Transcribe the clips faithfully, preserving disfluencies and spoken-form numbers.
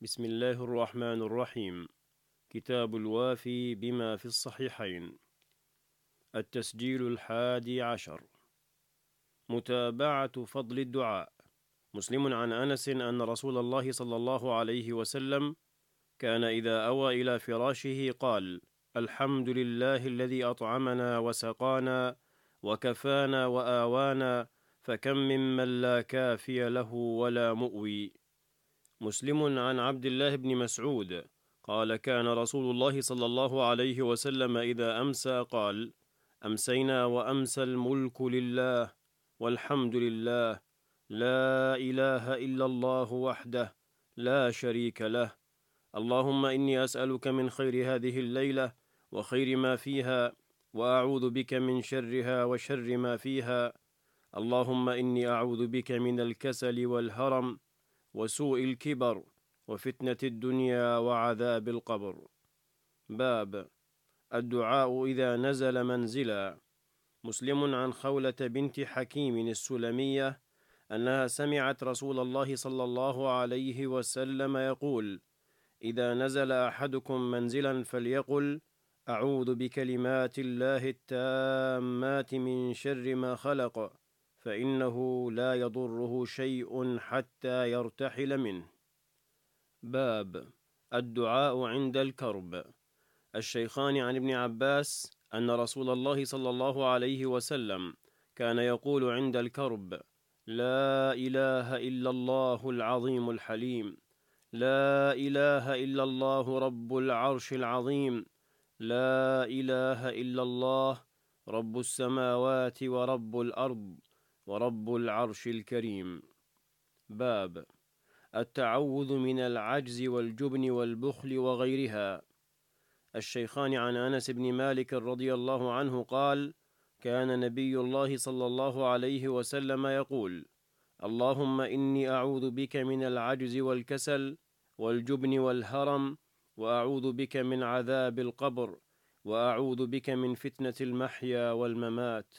بسم الله الرحمن الرحيم. كتاب الوافي بما في الصحيحين. التسجيل الحادي عشر. متابعة فضل الدعاء. مسلم عن أنس أن رسول الله صلى الله عليه وسلم كان إذا أوى إلى فراشه قال: الحمد لله الذي أطعمنا وسقانا وكفانا وآوانا، فكم ممن لا كافي له ولا مؤوي. مسلم عن عبد الله بن مسعود قال: كان رسول الله صلى الله عليه وسلم إذا أمسى قال: أمسينا وأمسى الملك لله والحمد لله، لا إله إلا الله وحده لا شريك له، اللهم إني أسألك من خير هذه الليلة وخير ما فيها، وأعوذ بك من شرها وشر ما فيها، اللهم إني أعوذ بك من الكسل والهرم وسوء الكبر وفتنة الدنيا وعذاب القبر. باب الدعاء إذا نزل منزلا. مسلم عن خولة بنت حكيم السلمية أنها سمعت رسول الله صلى الله عليه وسلم يقول: إذا نزل أحدكم منزلا فليقل: أعوذ بكلمات الله التامات من شر ما خلق، فإنه لا يضره شيء حتى يرتحل منه. باب الدعاء عند الكرب. الشيخان عن ابن عباس أن رسول الله صلى الله عليه وسلم كان يقول عند الكرب: لا إله إلا الله العظيم الحليم، لا إله إلا الله رب العرش العظيم، لا إله إلا الله رب السماوات ورب الأرض ورب العرش الكريم. باب التعوذ من العجز والجبن والبخل وغيرها. الشيخان عن أنس بن مالك رضي الله عنه قال: كان نبي الله صلى الله عليه وسلم يقول: اللهم إني أعوذ بك من العجز والكسل والجبن والهرم، وأعوذ بك من عذاب القبر، وأعوذ بك من فتنة المحيا والممات.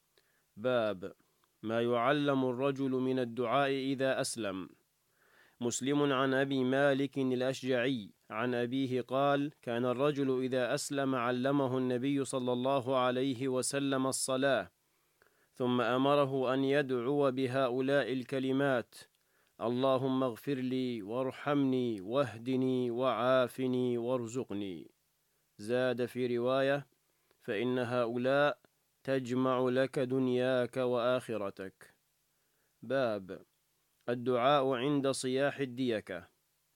باب ما يعلم الرجل من الدعاء إذا أسلم. مسلم عن أبي مالك الأشجعي عن أبيه قال: كان الرجل إذا أسلم علمه النبي صلى الله عليه وسلم الصلاة، ثم أمره أن يدعو بهؤلاء الكلمات: اللهم اغفر لي وارحمني واهدني وعافني وارزقني. زاد في رواية: فإن هؤلاء تجمع لك دنياك وآخرتك. باب الدعاء عند صياح الديكة.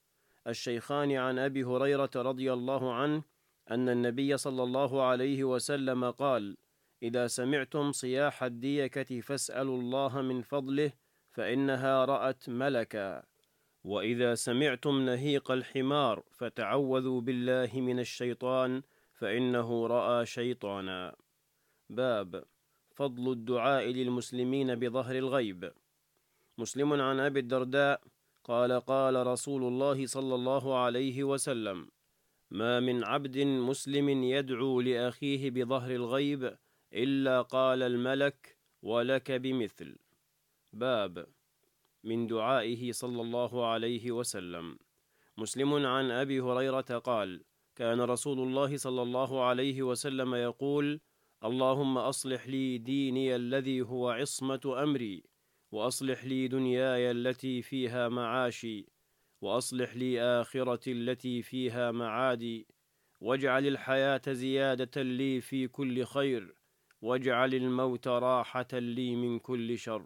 الشيخان عن أبي هريرة رضي الله عنه أن النبي صلى الله عليه وسلم قال: إذا سمعتم صياح الديكة فاسألوا الله من فضله، فإنها رأت ملكا، وإذا سمعتم نهيق الحمار فتعوذوا بالله من الشيطان، فإنه رأى شيطانا. باب فضل الدعاء للمسلمين بظهر الغيب. مسلم عن أبي الدرداء قال: قال رسول الله صلى الله عليه وسلم: ما من عبد مسلم يدعو لأخيه بظهر الغيب إلا قال الملك: ولك بمثل. باب من دعائه صلى الله عليه وسلم. مسلم عن أبي هريرة قال: كان رسول الله صلى الله عليه وسلم يقول: اللهم أصلح لي ديني الذي هو عصمة أمري، وأصلح لي دنياي التي فيها معاشي، وأصلح لي آخرتي التي فيها معادي، واجعل الحياة زيادة لي في كل خير، واجعل الموت راحة لي من كل شر.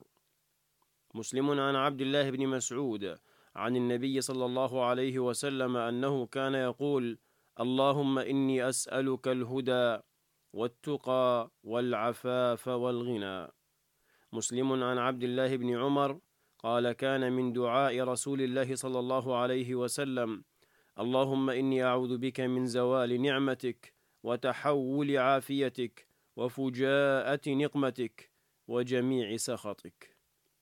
مسلم عن عبد الله بن مسعود عن النبي صلى الله عليه وسلم أنه كان يقول: اللهم إني أسألك الهدى والتقى والعفاف والغنى. مسلم عن عبد الله بن عمر قال: كان من دعاء رسول الله صلى الله عليه وسلم: اللهم إني أعوذ بك من زوال نعمتك وتحول عافيتك وفجاءة نقمتك وجميع سخطك.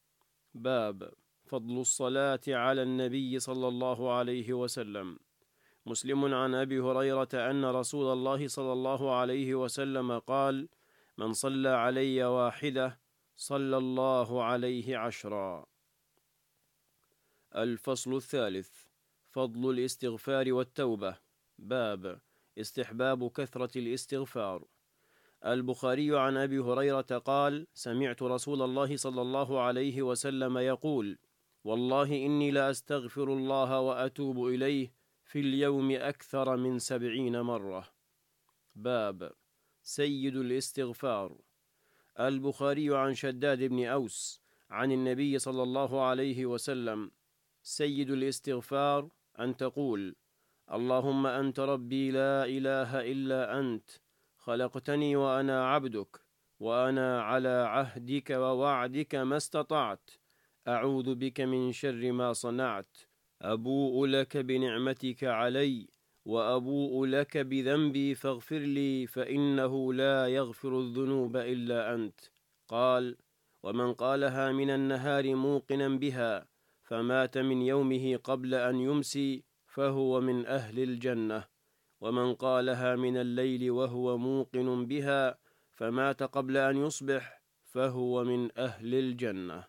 باب فضل الصلاة على النبي صلى الله عليه وسلم. مسلم عن أبي هريرة أن رسول الله صلى الله عليه وسلم قال: من صلى علي واحدة صلى الله عليه عشرا. الفصل الثالث. فضل الاستغفار والتوبة. باب استحباب كثرة الاستغفار. البخاري عن أبي هريرة قال: سمعت رسول الله صلى الله عليه وسلم يقول: والله إني لأستغفر الله وأتوب إليه في اليوم أكثر من سبعين مرة. باب سيد الاستغفار. البخاري عن شداد بن أوس عن النبي صلى الله عليه وسلم: سيد الاستغفار أن تقول: اللهم أنت ربي لا إله إلا أنت، خلقتني وأنا عبدك، وأنا على عهدك ووعدك ما استطعت، أعوذ بك من شر ما صنعت، أبوء لك بنعمتك علي وأبوء لك بذنبي فاغفر لي فإنه لا يغفر الذنوب إلا أنت. قال: ومن قالها من النهار موقنا بها فمات من يومه قبل أن يمسي فهو من أهل الجنة، ومن قالها من الليل وهو موقن بها فمات قبل أن يصبح فهو من أهل الجنة.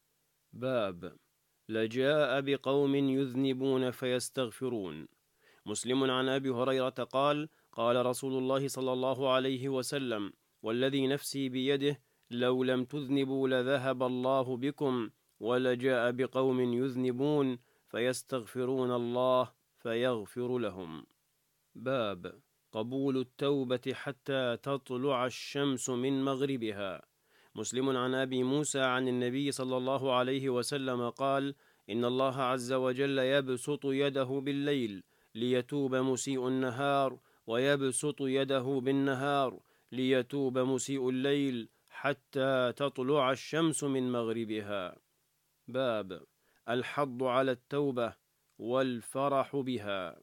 باب لجاء بقوم يذنبون فيستغفرون. مسلم عن أبي هريرة قال: قال رسول الله صلى الله عليه وسلم: والذي نفسي بيده لو لم تذنبوا لذهب الله بكم، ولجاء بقوم يذنبون فيستغفرون الله فيغفر لهم. باب قبول التوبة حتى تطلع الشمس من مغربها. مسلم عن أبي موسى عن النبي صلى الله عليه وسلم قال: إن الله عز وجل يبسط يده بالليل ليتوب مسيء النهار، ويبسط يده بالنهار ليتوب مسيء الليل حتى تطلع الشمس من مغربها. باب الحض على التوبة والفرح بها.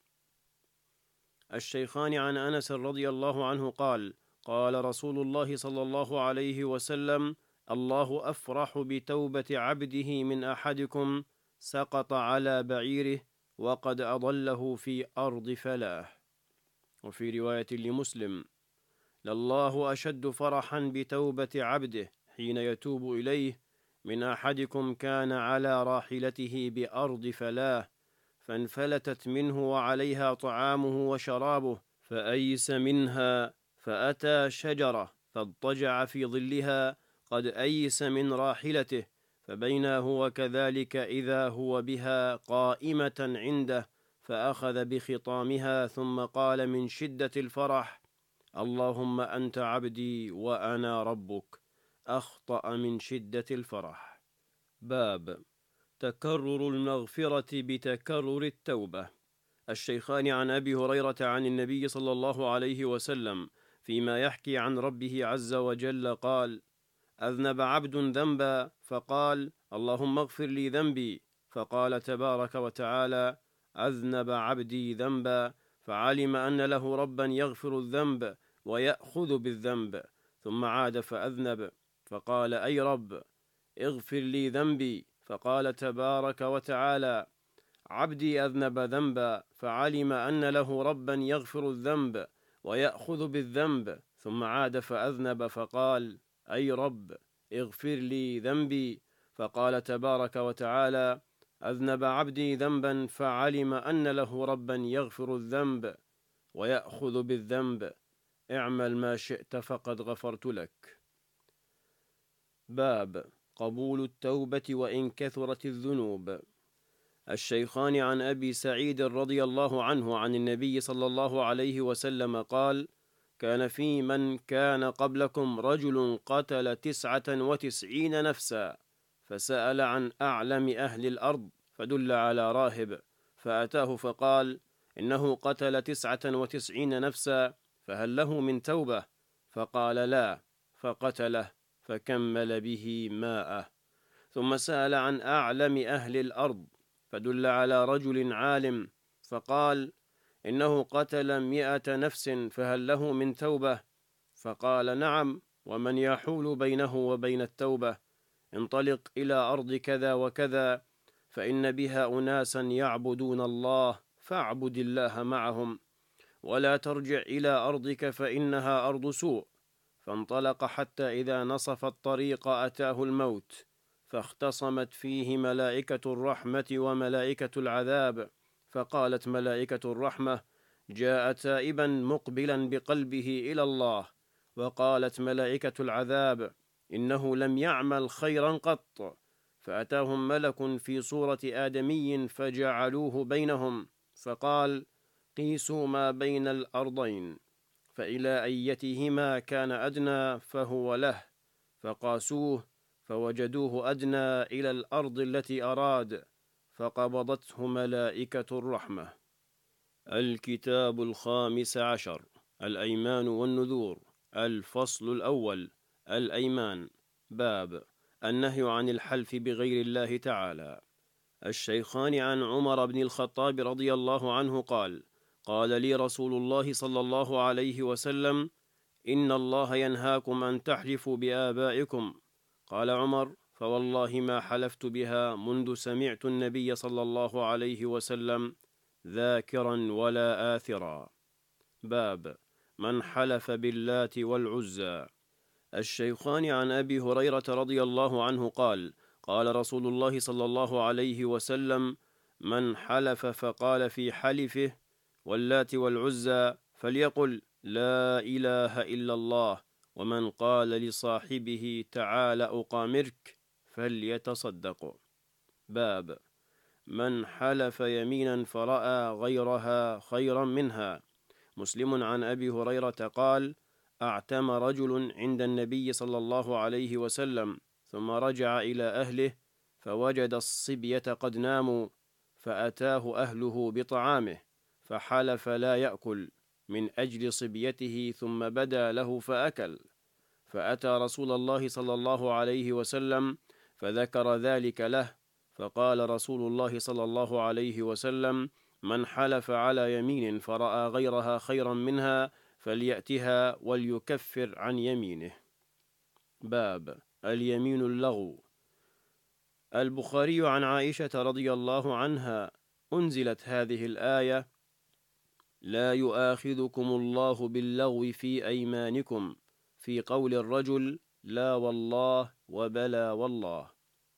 الشيخان عن أنس رضي الله عنه قال: قال رسول الله صلى الله عليه وسلم: الله أفرح بتوبة عبده من أحدكم سقط على بعيره وقد أضله في أرض فلاح. وفي رواية لمسلم: لله أشد فرحا بتوبة عبده حين يتوب إليه من أحدكم كان على راحلته بأرض فلاح فانفلتت منه وعليها طعامه وشرابه فأيس منها فأتى شجرة فاضطجع في ظلها قد أيس من راحلته، فبينا هو كذلك إذا هو بها قائمة عنده فأخذ بخطامها ثم قال من شدة الفرح: اللهم أنت عبدي وأنا ربك، أخطأ من شدة الفرح. باب تكرر المغفرة بتكرر التوبة. الشيخان عن أبي هريرة عن النبي صلى الله عليه وسلم فيما يحكي عن ربه عز وجل قال: أذنب عبد ذنبا فقال: اللهم اغفر لي ذنبي، فقال تبارك وتعالى: أذنب عبدي ذنبا، فعلم أن له ربا يغفر الذنب ويأخذ بالذنب، ثم عاد فأذنب فقال: أي رب اغفر لي ذنبي، فقال تبارك وتعالى: عبدي أذنب ذنبا، فعلم أن له ربا يغفر الذنب ويأخذ بالذنب، ثم عاد فأذنب فقال: أي رب اغفر لي ذنبي، فقال تبارك وتعالى: أذنب عبدي ذنبا فعلم أن له ربا يغفر الذنب ويأخذ بالذنب، اعمل ما شئت فقد غفرت لك. باب قبول التوبة وإن كثرت الذنوب. الشيخان عن أبي سعيد رضي الله عنه عن النبي صلى الله عليه وسلم قال: كان في من كان قبلكم رجل قتل تسعة وتسعين نفسا، فسأل عن أعلم أهل الأرض فدل على راهب، فأتاه فقال: إنه قتل تسعة وتسعين نفسا، فهل له من توبة؟ فقال: لا، فقتله فكمل به ماءه. ثم سأل عن أعلم أهل الأرض فدل على رجل عالم، فقال: إنه قتل مئة نفس، فهل له من توبة؟ فقال: نعم، ومن يحول بينه وبين التوبة؟ انطلق إلى أرض كذا وكذا، فإن بها أناسا يعبدون الله، فاعبد الله معهم، ولا ترجع إلى أرضك فإنها أرض سوء. فانطلق حتى إذا نصف الطريق أتاه الموت، فاختصمت فيه ملائكة الرحمة وملائكة العذاب، فقالت ملائكة الرحمة: جاء تائبا مقبلا بقلبه إلى الله. وقالت ملائكة العذاب: إنه لم يعمل خيرا قط. فأتاهم ملك في صورة آدمي فجعلوه بينهم، فقال: قيسوا ما بين الأرضين، فإلى أيتهما كان أدنى فهو له. فقاسوه فوجدوه أدنى إلى الأرض التي أراد، فقبضته ملائكة الرحمة. الكتاب الخامس عشر: الأيمان والنذور. الفصل الأول: الأيمان. باب النهي عن الحلف بغير الله تعالى. الشيخان عن عمر بن الخطاب رضي الله عنه قال: قال لي رسول الله صلى الله عليه وسلم: إن الله ينهاكم أن تحلفوا بآبائكم. قال عمر: فوالله ما حلفت بها منذ سمعت النبي صلى الله عليه وسلم ذاكرا ولا آثرا. باب من حلف باللات والعزى. الشيخان عن أبي هريرة رضي الله عنه قال: قال رسول الله صلى الله عليه وسلم: من حلف فقال في حلفه واللات والعزى فليقل لا إله إلا الله، ومن قال لصاحبه تعال أقامرك فليتصدق. باب من حلف يمينا فرأى غيرها خيرا منها. مسلم عن أبي هريرة قال: أعتم رجل عند النبي صلى الله عليه وسلم، ثم رجع إلى أهله فوجد الصبية قد ناموا، فأتاه أهله بطعامه فحلف لا يأكل من أجل صبيته، ثم بدا له فأكل. فأتى رسول الله صلى الله عليه وسلم فذكر ذلك له، فقال رسول الله صلى الله عليه وسلم: من حلف على يمين فرأى غيرها خيرا منها فليأتها وليكفر عن يمينه. باب اليمين اللغو. البخاري عن عائشة رضي الله عنها أنزلت هذه الآية: لا يؤاخذكم الله باللغو في أيمانكم، في قول الرجل لا والله وبلا والله.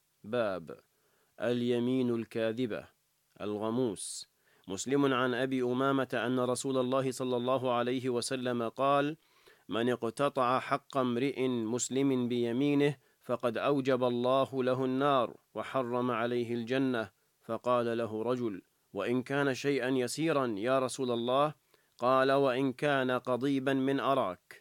باب اليمين الكاذبة الغموس. مسلم عن أبي أمامة أن رسول الله صلى الله عليه وسلم قال: من اقتطع حق امرئ مسلم بيمينه فقد أوجب الله له النار وحرم عليه الجنة. فقال له رجل: وإن كان شيئا يسيرا يا رسول الله؟ قال: وإن كان قضيبا من أراك.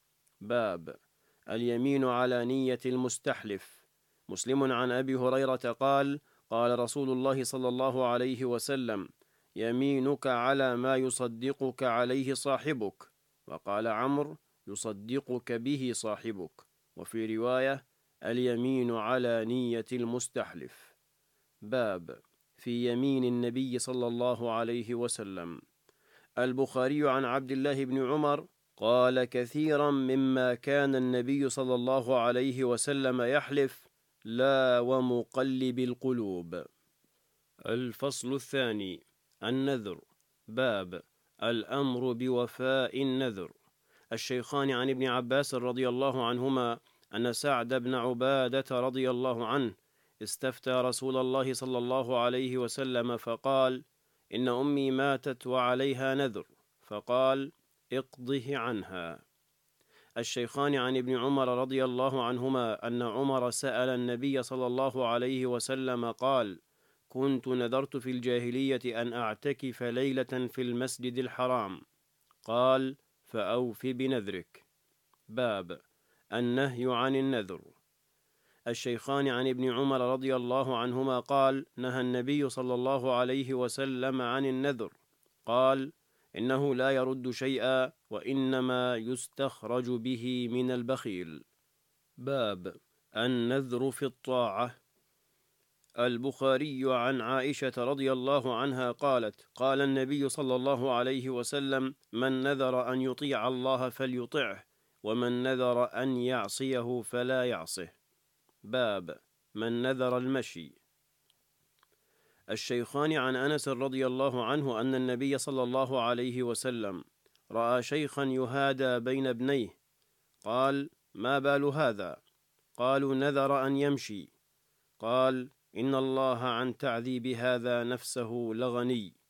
باب اليمين على نية المستحلف. مسلم عن أبي هريرة قال: قال رسول الله صلى الله عليه وسلم: يمينك على ما يصدقك عليه صاحبك. وقال عمرو: يصدقك به صاحبك. وفي رواية: اليمين على نية المستحلف. باب في يمين النبي صلى الله عليه وسلم. البخاري عن عبد الله بن عمر قال: كثيرا مما كان النبي صلى الله عليه وسلم يحلف لا ومقلب القلوب. الفصل الثاني: النذر. باب الأمر بوفاء النذر. الشيخان عن ابن عباس رضي الله عنهما أن سعد بن عبادة رضي الله عنه استفتى رسول الله صلى الله عليه وسلم فقال: إن أمي ماتت وعليها نذر، فقال: اقضه عنها. الشيخان عن ابن عمر رضي الله عنهما أن عمر سأل النبي صلى الله عليه وسلم قال: كنت نذرت في الجاهلية أن أعتكف ليلة في المسجد الحرام. قال: فأوف بنذرك. باب النهي عن النذر. الشيخان عن ابن عمر رضي الله عنهما قال: نهى النبي صلى الله عليه وسلم عن النذر. قال: إنه لا يرد شيئا، وإنما يستخرج به من البخيل. باب النذر في الطاعة. البخاري عن عائشة رضي الله عنها قالت: قال النبي صلى الله عليه وسلم: من نذر أن يطيع الله فليطعه، ومن نذر أن يعصيه فلا يعصه. باب من نذر المشي. الشيخان عن أنس رضي الله عنه أن النبي صلى الله عليه وسلم رأى شيخا يهادى بين ابنيه، قال: ما بال هذا؟ قالوا: نذر أن يمشي. قال: إن الله عن تعذيب هذا نفسه لغني،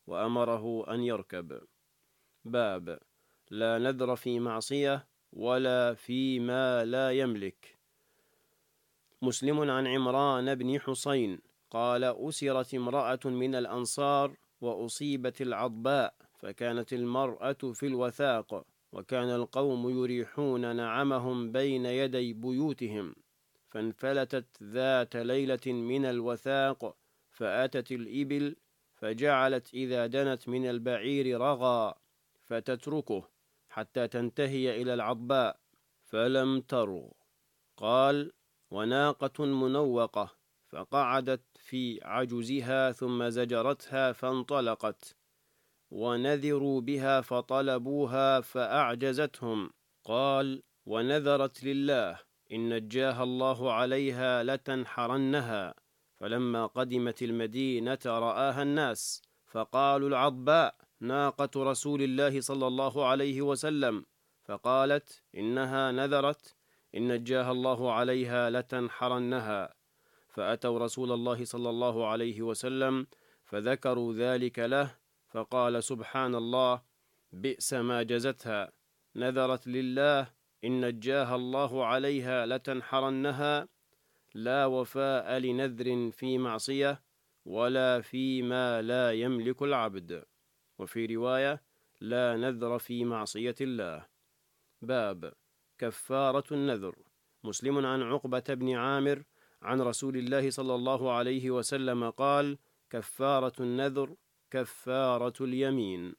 وأمره أن يركب. باب لا نذر في معصية ولا فيما لا يملك. مسلم عن عمران بن حسين قال: أسرت امرأة من الأنصار وأصيبت العضباء، فكانت المرأة في الوثاق، وكان القوم يريحون نعمهم بين يدي بيوتهم، فانفلتت ذات ليلة من الوثاق فأتت الإبل، فجعلت إذا دنت من البعير رغى فتتركه حتى تنتهي إلى العضباء فلم ترغ. قال: وناقة منوقة، فقعدت في عجزها ثم زجرتها فانطلقت، ونذروا بها فطلبوها فأعجزتهم. قال: ونذرت لله إن نجاها الله عليها لتنحرنها، فلما قدمت المدينة رآها الناس فقالوا: العضباء ناقة رسول الله صلى الله عليه وسلم، فقالت: إنها نذرت إن نجاها الله عليها لتنحرنها. فأتوا رسول الله صلى الله عليه وسلم فذكروا ذلك له، فقال: سبحان الله، بئس ما جزتها، نذرت لله إن نجاها الله عليها لتنحرنها. لا وفاء لنذر في معصية ولا فيما لا يملك العبد. وفي رواية: لا نذر في معصية الله. باب كفارة النذر. مسلم عن عقبة بن عامر عن رسول الله صلى الله عليه وسلم قال: كفارة النذر كفارة اليمين.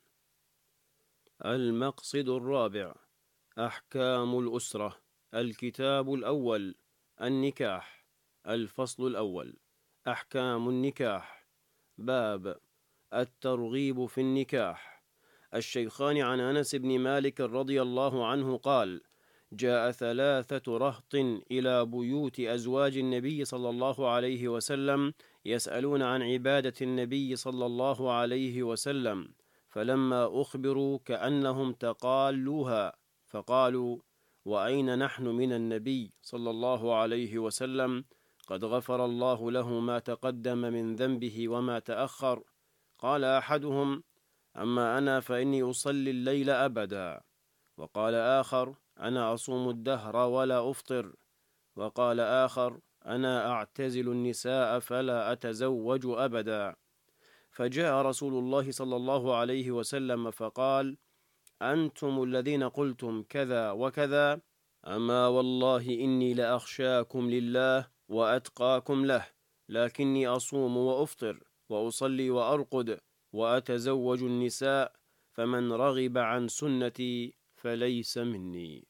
المقصد الرابع: أحكام الأسرة. الكتاب الأول: النكاح. الفصل الأول: أحكام النكاح. باب الترغيب في النكاح. الشيخان عن أنس بن مالك رضي الله عنه قال: جاء ثلاثة رهط إلى بيوت أزواج النبي صلى الله عليه وسلم يسألون عن عبادة النبي صلى الله عليه وسلم، فلما أخبروا كأنهم تقالوها، فقالوا: وأين نحن من النبي صلى الله عليه وسلم؟ قد غفر الله له ما تقدم من ذنبه وما تأخر. قال أحدهم: أما أنا فإني أصلي الليل أبدا. وقال آخر: أنا أصوم الدهر ولا أفطر. وقال آخر: أنا أعتزل النساء فلا أتزوج أبدا. فجاء رسول الله صلى الله عليه وسلم فقال: أنتم الذين قلتم كذا وكذا، أما والله إني لأخشاكم لله وأتقاكم له، لكني أصوم وأفطر وأصلي وأرقد وأتزوج النساء، فمن رغب عن سنتي فليس مني.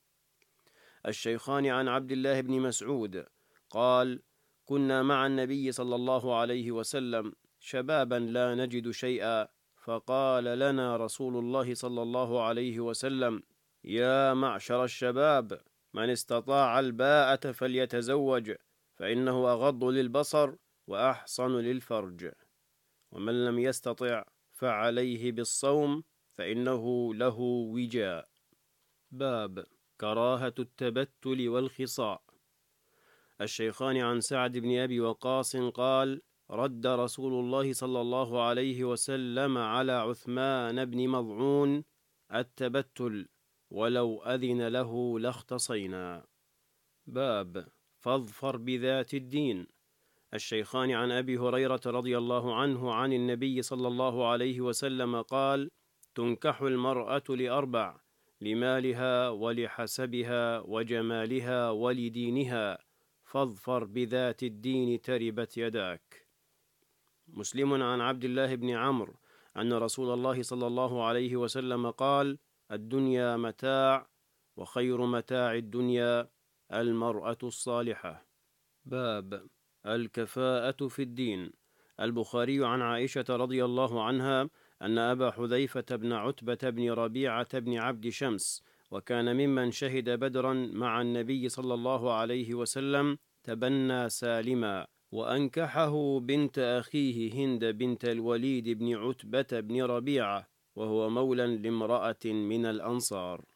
الشيخان عن عبد الله بن مسعود قال: كنا مع النبي صلى الله عليه وسلم شبابا لا نجد شيئا، فقال لنا رسول الله صلى الله عليه وسلم: يا معشر الشباب، من استطاع الباءة فليتزوج، فإنه أغض للبصر وأحصن للفرج، ومن لم يستطع فعليه بالصوم فإنه له وجاء. باب كراهة التبتل والخصاء. الشيخان عن سعد بن أبي وقاص قال: رد رسول الله صلى الله عليه وسلم على عثمان بن مضعون التبتل، ولو أذن له لاختصينا. باب فاظفر بذات الدين. الشيخان عن أبي هريرة رضي الله عنه عن النبي صلى الله عليه وسلم قال: تنكح المرأة لأربع: لمالها ولحسبها وجمالها ولدينها، فاظفر بذات الدين تربت يداك. مسلم عن عبد الله بن عمرو أن رسول الله صلى الله عليه وسلم قال: الدنيا متاع، وخير متاع الدنيا المرأة الصالحة. باب الكفاءة في الدين. البخاري عن عائشة رضي الله عنها أن أبا حذيفة بن عتبة بن ربيعة بن عبد شمس، وكان ممن شهد بدرا مع النبي صلى الله عليه وسلم، تبنى سالما، وأنكحه بنت أخيه هند بنت الوليد بن عتبة بن ربيعة، وهو مولى لامرأة من الأنصار.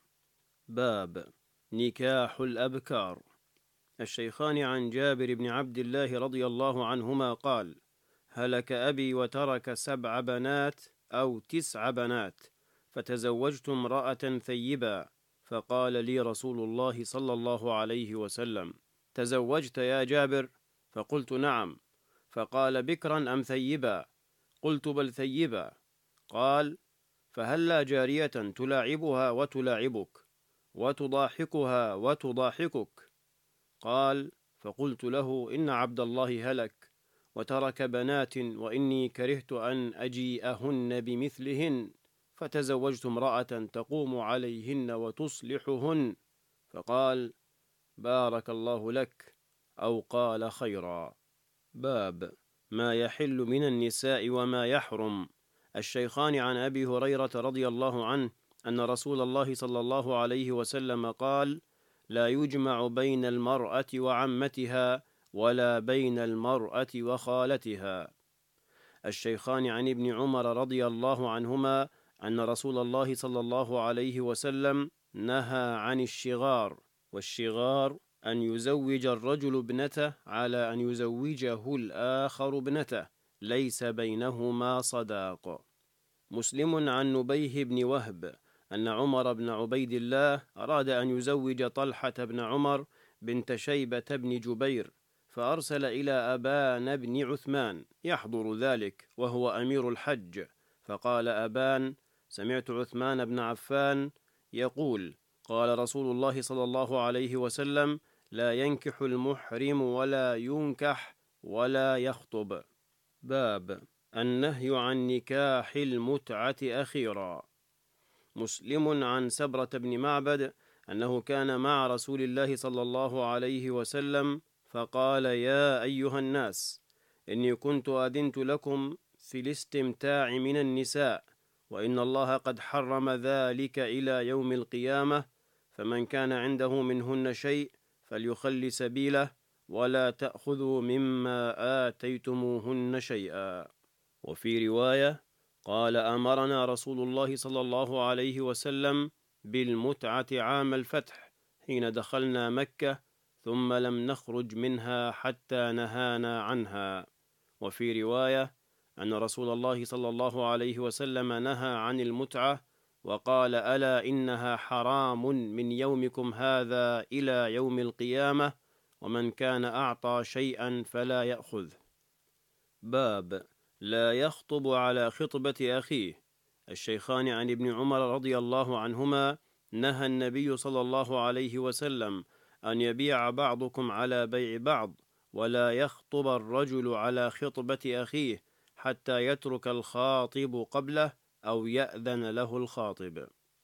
باب نكاح الأبكار. الشيخان عن جابر بن عبد الله رضي الله عنهما قال: هلك أبي وترك سبع بنات أو تسع بنات، فتزوجت امرأة ثيبا، فقال لي رسول الله صلى الله عليه وسلم: تزوجت يا جابر؟ فقلت نعم. فقال: بكرا أم ثيبا؟ قلت: بل ثيبا. قال: فهلا جارية تلاعبها وتلاعبك، وتضاحكها وتضاحكك؟ قال: فقلت له: إن عبد الله هلك وترك بنات، وإني كرهت أن أجيئهن بمثلهن، فتزوجت امرأة تقوم عليهن وتصلحهن. فقال: بارك الله لك، أو قال خيرا. باب ما يحل من النساء وما يحرم. الشيخان عن أبي هريرة رضي الله عنه أن رسول الله صلى الله عليه وسلم قال: لا يجمع بين المرأة وعمتها، ولا بين المرأة وخالتها. الشيخان عن ابن عمر رضي الله عنهما أن رسول الله صلى الله عليه وسلم نهى عن الشغار، والشغار أن يزوج الرجل ابنته على أن يزوجه الآخر ابنته، ليس بينهما صداق. مسلم عن نبيه بن وهب أن عمر بن عبيد الله أراد أن يزوج طلحة بن عمر بنت شيبة بن جبير، فأرسل إلى أبان بن عثمان يحضر ذلك وهو أمير الحج، فقال أبان: سمعت عثمان بن عفان يقول: قال رسول الله صلى الله عليه وسلم: لا ينكح المحرم ولا ينكح ولا يخطب. باب النهي عن نكاح المتعة أخيرا. مسلم عن سبرة بن معبد أنه كان مع رسول الله صلى الله عليه وسلم فقال: يا أيها الناس، إني كنت أذنت لكم في الاستمتاع من النساء، وإن الله قد حرم ذلك إلى يوم القيامة، فمن كان عنده منهن شيء فليخل سبيله، ولا تأخذوا مما آتيتموهن شيئا. وفي رواية قال: أمرنا رسول الله صلى الله عليه وسلم بالمتعة عام الفتح حين دخلنا مكة، ثم لم نخرج منها حتى نهانا عنها. وفي رواية أن رسول الله صلى الله عليه وسلم نهى عن المتعة وقال: ألا إنها حرام من يومكم هذا إلى يوم القيامة، ومن كان أعطى شيئا فلا يأخذ. باب لا يخطب على خطبة أخيه. الشيخان عن ابن عمر رضي الله عنهما نهى النبي صلى الله عليه وسلم أن يبيع بعضكم على بيع بعض، ولا يخطب الرجل على خطبة أخيه حتى يترك الخاطب قبله أو يأذن له الخاطب.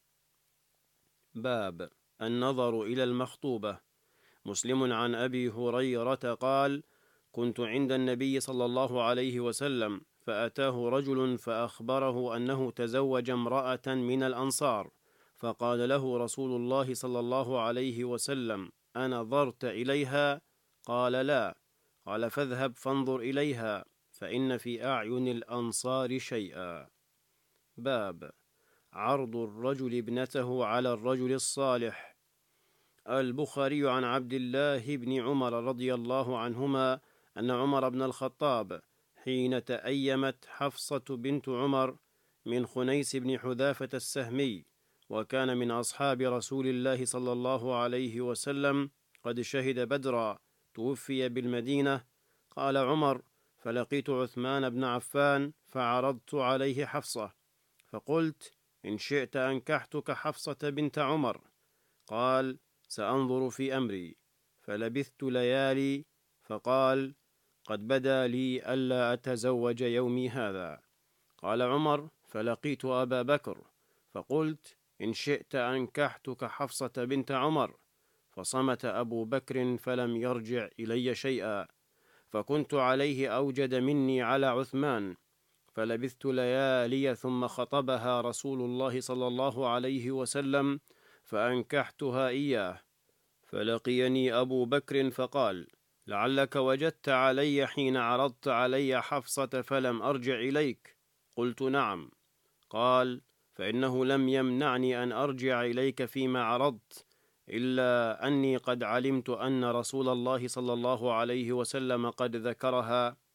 باب النظر إلى المخطوبة. مسلم عن أبي هريرة قال: كنت عند النبي صلى الله عليه وسلم، فأتاه رجل فأخبره أنه تزوج امرأة من الأنصار، فقال له رسول الله صلى الله عليه وسلم: أنظرت إليها؟ قال: لا. قال: فاذهب فانظر إليها، فإن في أعين الأنصار شيئا. باب عرض الرجل ابنته على الرجل الصالح. البخاري عن عبد الله بن عمر رضي الله عنهما أن عمر بن الخطاب حين تأيمت حفصة بنت عمر من خنيس بن حذافة السهمي، وكان من أصحاب رسول الله صلى الله عليه وسلم، قد شهد بدرا، توفي بالمدينة. قال عمر: فلقيت عثمان بن عفان فعرضت عليه حفصة، فقلت: إن شئت أنكحتك حفصة بنت عمر. قال: سأنظر في أمري. فلبثت ليالي، فقال: قد بدا لي ألا أتزوج يومي هذا. قال عمر: فلقيت أبا بكر فقلت: إن شئت أنكحتك حفصة بنت عمر. فصمت أبو بكر فلم يرجع إلي شيئا، فكنت عليه أوجد مني على عثمان. فلبثت ليالي ثم خطبها رسول الله صلى الله عليه وسلم فأنكحتها إياه. فلقيني أبو بكر فقال: لعلك وجدت علي حين عرضت علي حفصة فلم أرجع إليك. قلت: نعم. قال: فإنه لم يمنعني أن أرجع إليك فيما عرضت، إلا أني قد علمت أن رسول الله صلى الله عليه وسلم قد ذكرها،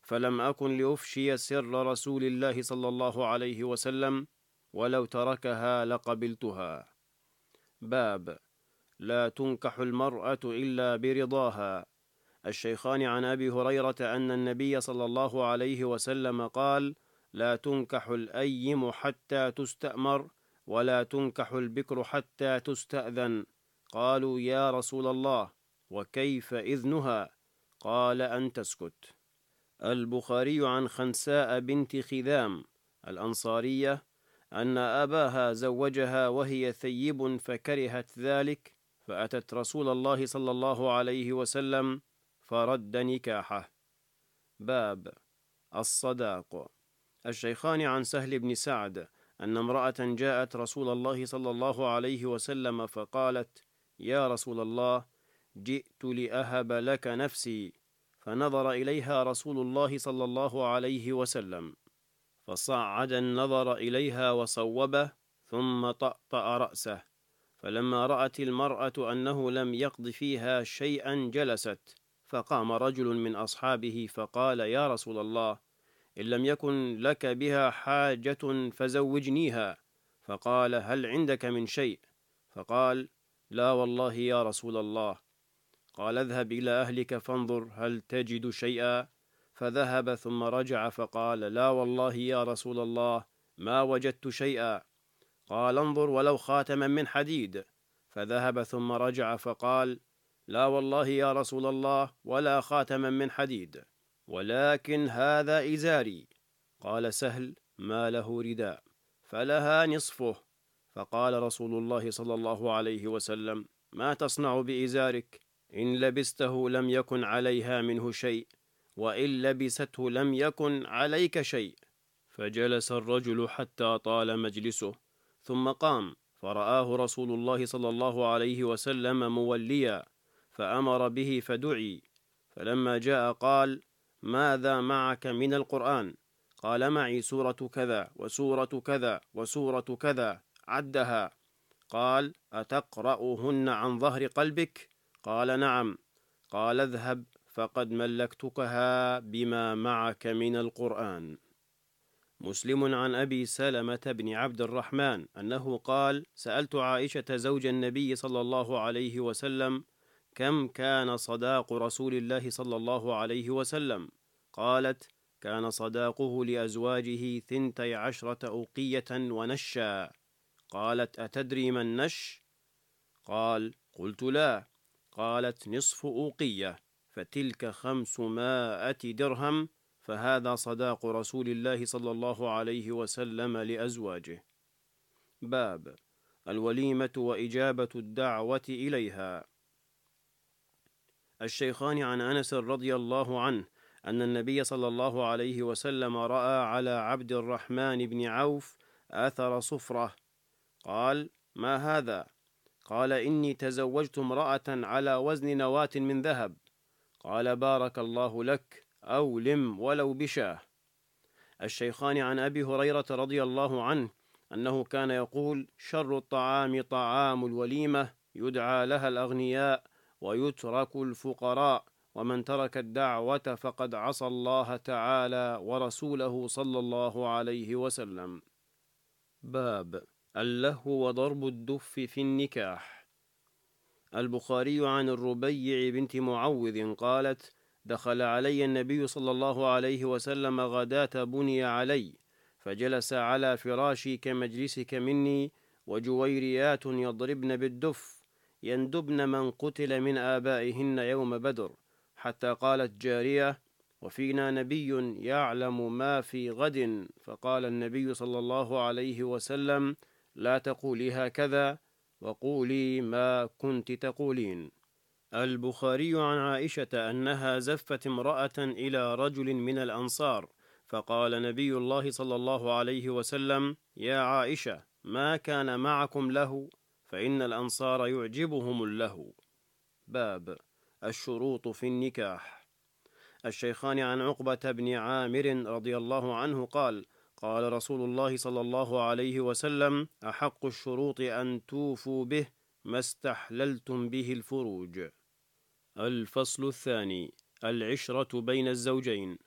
فلم أكن لأفشي سر رسول الله صلى الله عليه وسلم، ولو تركها لقبلتها. باب لا تنكح المرأة إلا برضاها. الشيخان عن أبي هريرة أن النبي صلى الله عليه وسلم قال: لا تنكح الأيم حتى تستأمر، ولا تنكح البكر حتى تستأذن. قالوا: يا رسول الله، وكيف إذنها؟ قال: أن تسكت. البخاري عن خنساء بنت خذام الأنصارية أن أباها زوجها وهي ثيب فكرهت ذلك، فأتت رسول الله صلى الله عليه وسلم فرد نكاحه. باب الصداق. الشيخان عن سهل بن سعد أن امرأة جاءت رسول الله صلى الله عليه وسلم فقالت: يا رسول الله، جئت لأهب لك نفسي. فنظر إليها رسول الله صلى الله عليه وسلم، فصعد النظر إليها وصوبه، ثم طأطأ رأسه. فلما رأت المرأة أنه لم يقض فيها شيئا جلست، فقام رجل من أصحابه فقال: يا رسول الله، إن لم يكن لك بها حاجة فزوجنيها. فقال: هل عندك من شيء؟ فقال: لا والله يا رسول الله. قال: اذهب إلى أهلك فانظر هل تجد شيئا. فذهب ثم رجع فقال: لا والله يا رسول الله، ما وجدت شيئا. قال: انظر ولو خاتما من حديد. فذهب ثم رجع فقال: لا والله يا رسول الله، ولا خاتما من حديد، ولكن هذا إزاري. قال سهل: ما له رداء، فلها نصفه. فقال رسول الله صلى الله عليه وسلم: ما تصنع بإزارك؟ إن لبسته لم يكن عليها منه شيء، وإن لبسته لم يكن عليك شيء. فجلس الرجل حتى طال مجلسه، ثم قام، فرآه رسول الله صلى الله عليه وسلم موليا، فأمر به فدعي. فلما جاء قال: ماذا معك من القرآن؟ قال: معي سورة كذا وسورة كذا وسورة كذا، عدها. قال: أتقرأهن عن ظهر قلبك؟ قال: نعم. قال: اذهب فقد ملكتكها بما معك من القرآن. مسلم عن أبي سلمة بن عبد الرحمن أنه قال: سألت عائشة زوج النبي صلى الله عليه وسلم: كم كان صداق رسول الله صلى الله عليه وسلم؟ قالت: كان صداقه لأزواجه ثنتي عشرة أوقية ونشا. قالت: أتدري ما النش؟ قال: قلت لا. قالت: نصف أوقية، فتلك خمسمائة درهم، فهذا صداق رسول الله صلى الله عليه وسلم لأزواجه. باب الوليمة وإجابة الدعوة إليها. الشيخان عن أنس رضي الله عنه أن النبي صلى الله عليه وسلم رأى على عبد الرحمن بن عوف أثر صفرة. قال: ما هذا؟ قال: إني تزوجت امرأة على وزن نواة من ذهب. قال: بارك الله لك، أولم ولو بشاه. الشيخان عن أبي هريرة رضي الله عنه أنه كان يقول: شر الطعام طعام الوليمة، يدعى لها الأغنياء ويترك الفقراء، ومن ترك الدعوة فقد عصى الله تعالى ورسوله صلى الله عليه وسلم. باب اللهو وضرب الدف في النكاح. البخاري عن الربيع بنت معوذ قالت: دخل علي النبي صلى الله عليه وسلم غداة بني علي، فجلس على فراشي كمجلسك مني، وجويريات يضربن بالدف، يندبن من قتل من آبائهن يوم بدر، حتى قالت جارية: وفينا نبي يعلم ما في غد. فقال النبي صلى الله عليه وسلم: لا تقولي هكذا، وقولي ما كنت تقولين. البخاري عن عائشة أنها زفت امرأة إلى رجل من الأنصار، فقال نبي الله صلى الله عليه وسلم: يا عائشة، ما كان معكم له؟ فإن الأنصار يعجبهم اللهو. باب الشروط في النكاح. الشيخان عن عقبة بن عامر رضي الله عنه قال: قال رسول الله صلى الله عليه وسلم: أحق الشروط أن توفوا به ما استحللتم به الفروج. الفصل الثاني: العشرة بين الزوجين.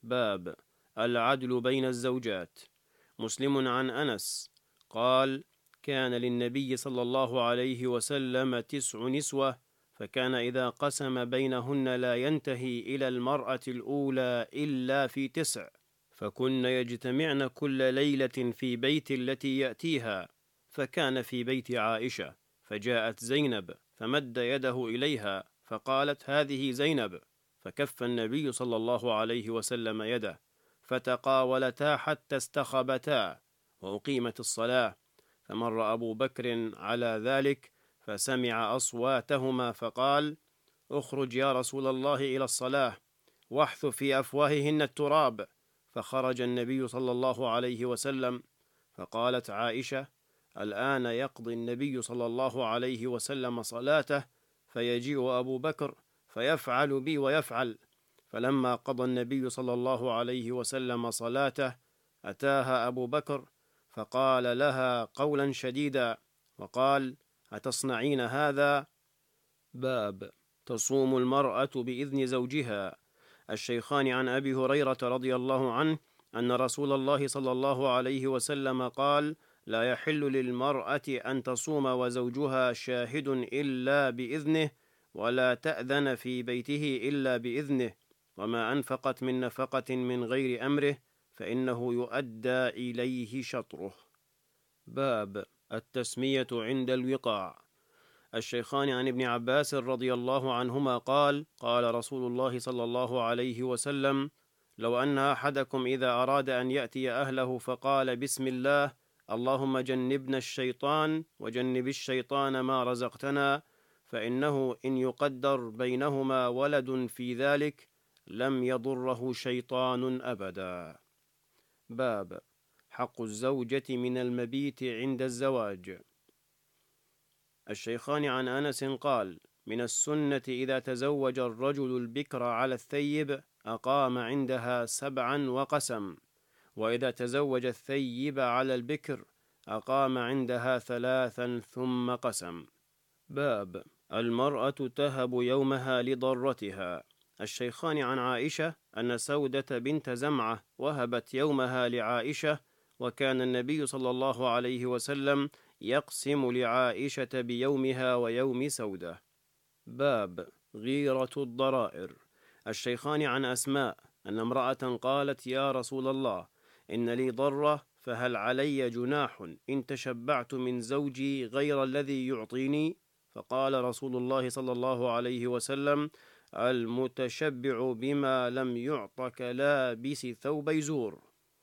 باب العدل بين الزوجات. مسلم عن أنس قال: كان للنبي صلى الله عليه وسلم تسع نسوة، فكان إذا قسم بينهن لا ينتهي إلى المرأة الأولى إلا في تسع، فكن يجتمعن كل ليلة في بيت التي يأتيها، فكان في بيت عائشة، فجاءت زينب فمد يده إليها فقالت: هذه زينب، فكف النبي صلى الله عليه وسلم يده، فتقاولتا حتى استخبتا، وأقيمت الصلاة، فمر أبو بكر على ذلك فسمع أصواتهما فقال: اخرج يا رسول الله إلى الصلاة، واحث في أفواههن التراب. فخرج النبي صلى الله عليه وسلم، فقالت عائشة: الآن يقضي النبي صلى الله عليه وسلم صلاته، فيجيء أبو بكر فيفعل بي ويفعل. فلما قضى النبي صلى الله عليه وسلم صلاته أتاها أبو بكر فقال لها قولا شديدا وقال: أتصنعين هذا؟ باب تصوم المرأة بإذن زوجها. الشيخان عن أبي هريرة رضي الله عنه أن رسول الله صلى الله عليه وسلم قال: لا يحل للمرأة أن تصوم وزوجها شاهد إلا بإذنه، ولا تأذن في بيته إلا بإذنه، وما أنفقت من نفقة من غير أمره فإنه يؤدى إليه شطره. باب التسمية عند الوقاع. الشيخان عن ابن عباس رضي الله عنهما قال: قال رسول الله صلى الله عليه وسلم: لو أن أحدكم إذا أراد أن يأتي أهله فقال: بسم الله، اللهم جنبنا الشيطان وجنب الشيطان ما رزقتنا، فإنه إن يقدر بينهما ولد في ذلك لم يضره شيطان أبدا. باب حق الزوجة من المبيت عند الزواج. الشيخان عن أنس قال: من السنة إذا تزوج الرجل البكر على الثيب أقام عندها سبعا وقسم، وإذا تزوج الثيب على البكر أقام عندها ثلاثا ثم قسم. باب المرأة تهب يومها لضرتها. الشيخان عن عائشة أن سودة بنت زمعة وهبت يومها لعائشة، وكان النبي صلى الله عليه وسلم يقسم لعائشة بيومها ويوم سودة. باب غيرة الضرائر. الشيخان عن أسماء أن امرأة قالت: يا رسول الله، إن لي ضرة، فهل علي جناح إن تشبعت من زوجي غير الذي يعطيني؟ فقال رسول الله صلى الله عليه وسلم: المتشبع بما لم يعط كلابس ثوب زور.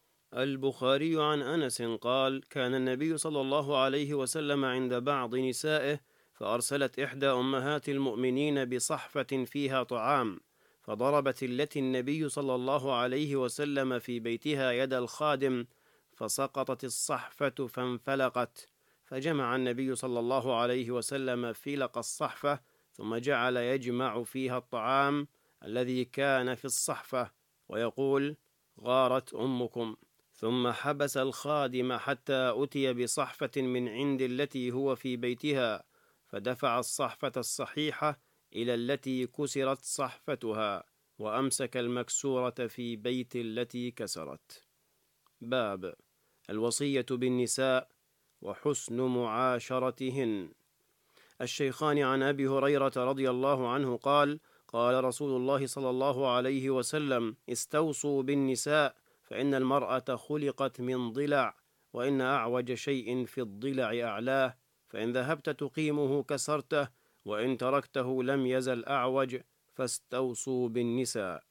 البخاري عن أنس قال: كان النبي صلى الله عليه وسلم عند بعض نسائه، فأرسلت إحدى أمهات المؤمنين بصحفة فيها طعام، فضربت التي النبي صلى الله عليه وسلم في بيتها يد الخادم، فسقطت الصحفة فانفلقت، فجمع النبي صلى الله عليه وسلم فلق الصحفة، ثم جعل يجمع فيها الطعام الذي كان في الصحفة ويقول: غارت أمكم، ثم حبس الخادم حتى أتي بصحفة من عند التي هو في بيتها، فدفع الصحفة الصحيحة إلى التي كسرت صحفتها، وأمسك المكسورة في بيت التي كسرت. باب الوصية بالنساء وحسن معاشرتهن. الشيخان عن أبي هريرة رضي الله عنه قال: قال رسول الله صلى الله عليه وسلم: استوصوا بالنساء، فإن المرأة خلقت من ضلع، وإن أعوج شيء في الضلع أعلاه، فإن ذهبت تقيمه كسرته، وإن تركته لم يزل أعوج، فاستوصوا بالنساء.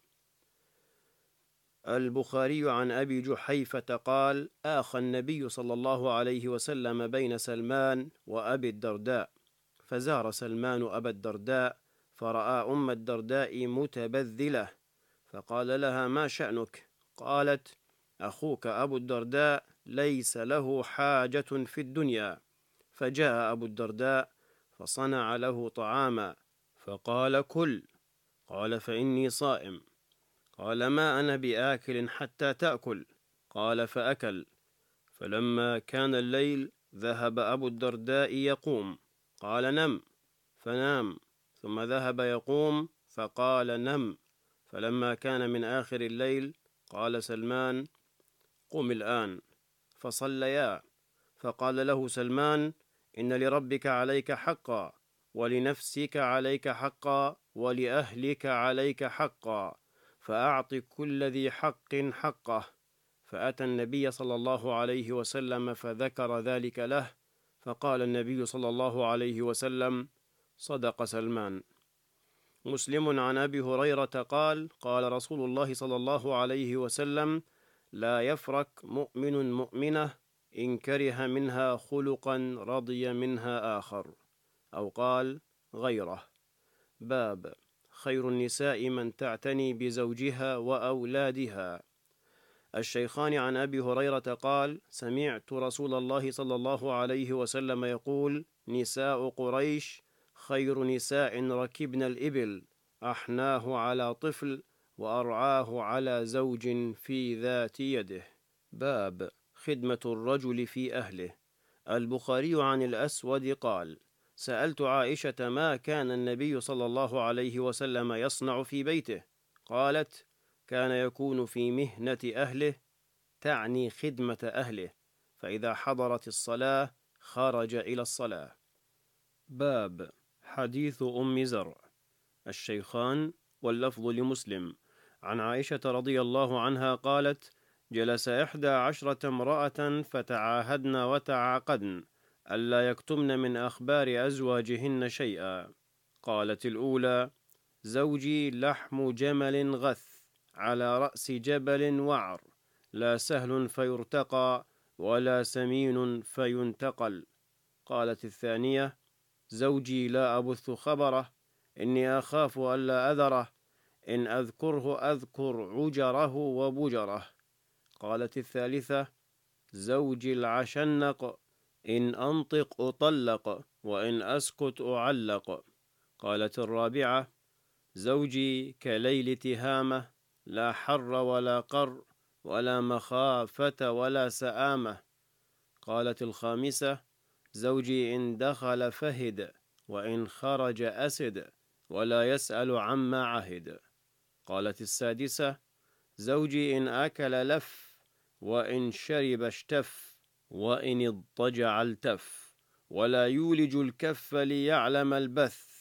البخاري عن أبي جحيفة قال: آخى النبي صلى الله عليه وسلم بين سلمان وأبي الدرداء، فزار سلمان أبا الدرداء فرأى أم الدرداء متبذلة، فقال لها: ما شأنك؟ قالت: أخوك أبو الدرداء ليس له حاجة في الدنيا. فجاء أبو الدرداء فصنع له طعاما، فقال: كل. قال: فإني صائم. قال: ما أنا بآكل حتى تأكل. قال: فأكل. فلما كان الليل ذهب أبو الدرداء يقوم، قال: نم. فنام، ثم ذهب يقوم، فقال: نم. فلما كان من آخر الليل قال سلمان: قم الآن. فصليا، فقال له سلمان: إن لربك عليك حقا، ولنفسك عليك حقا، ولأهلك عليك حقا، فأعط كل ذي حق حقه. فأتى النبي صلى الله عليه وسلم فذكر ذلك له، فقال النبي صلى الله عليه وسلم: صدق سلمان. مسلم عن أبي هريرة قال: قال رسول الله صلى الله عليه وسلم: لا يفرق مؤمن مؤمنة إن كره منها خلقا رضي منها آخر، أو قال غيره. باب خير النساء من تعتني بزوجها وأولادها. الشيخان عن أبي هريرة قال: سمعت رسول الله صلى الله عليه وسلم يقول: نساء قريش خير نساء ركبن الإبل، أحناه على طفل، وأرعاه على زوج في ذات يده. باب خدمة الرجل في أهله. البخاري عن الأسود قال: سألت عائشة ما كان النبي صلى الله عليه وسلم يصنع في بيته؟ قالت: كان يكون في مهنة أهله، تعني خدمة أهله، فإذا حضرت الصلاة خرج إلى الصلاة. باب حديث أم زرع. الشيخان واللفظ لمسلم عن عائشة رضي الله عنها قالت: جلس إحدى عشرة امرأة فتعاهدن وتعاقدن ألا يكتمن من أخبار أزواجهن شيئا. قالت الأولى: زوجي لحم جمل غث على رأس جبل وعر، لا سهل فيرتقى ولا سمين فينتقل. قالت الثانية: زوجي لا أبث خبره، إني أخاف ألا أذره، إن أذكره أذكر عجره وبجره. قالت الثالثة: زوجي العشنق، إن أنطق أطلق، وإن أسكت أعلق. قالت الرابعة: زوجي كليل تهامة، لا حر ولا قر، ولا مخافة ولا سآمة. قالت الخامسة: زوجي إن دخل فهد، وإن خرج أسد، ولا يسأل عما عهد. قالت السادسة: زوجي إن أكل لف، وإن شرب اشتف، وإن اضطجع التف، ولا يولج الكف ليعلم البث.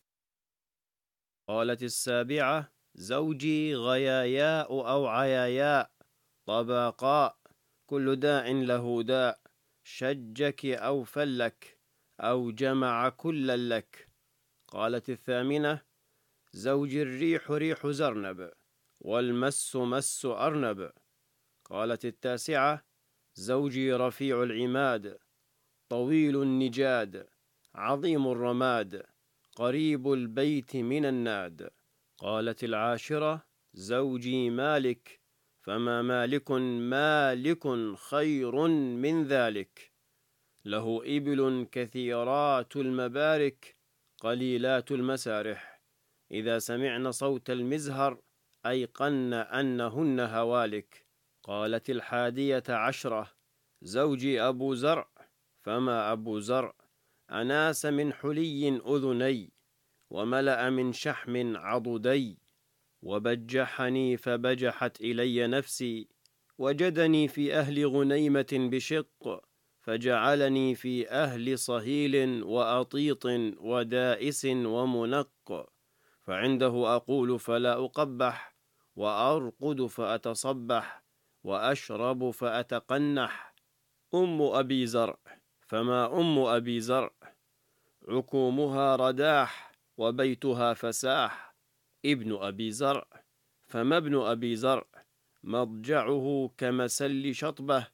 قالت السابعة: زوجي غياياء أو عياياء، طباقاء، كل داء له داء، شجك أو فلك، أو جمع كل لك. قالت الثامنة: زوجي الريح ريح زرنب، والمس مس أرنب. قالت التاسعة: زوجي رفيع العماد، طويل النجاد، عظيم الرماد، قريب البيت من الناد. قالت العاشرة: زوجي مالك، فما مالك مالك خير من ذلك، له إبل كثيرات المبارك، قليلات المسارح، إذا سمعن صوت المزهر أيقن أنهن هوالك. قالت الحادية عشرة: زوجي أبو زرع، فما أبو زرع، أناس من حلي أذني، وملأ من شحم عضدي، وبجحني فبجحت إلي نفسي، وجدني في أهل غنيمة بشق، فجعلني في أهل صهيل وأطيط ودائس ومنق، فعنده أقول فلا أقبح، وأرقد فأتصبح، وأشرب فأتقنح. أم أبي زرع، فما أم أبي زرع، عكومها رداح، وبيتها فساح. ابن أبي زرع، فما ابن أبي زرع، مضجعه كمسل شطبة،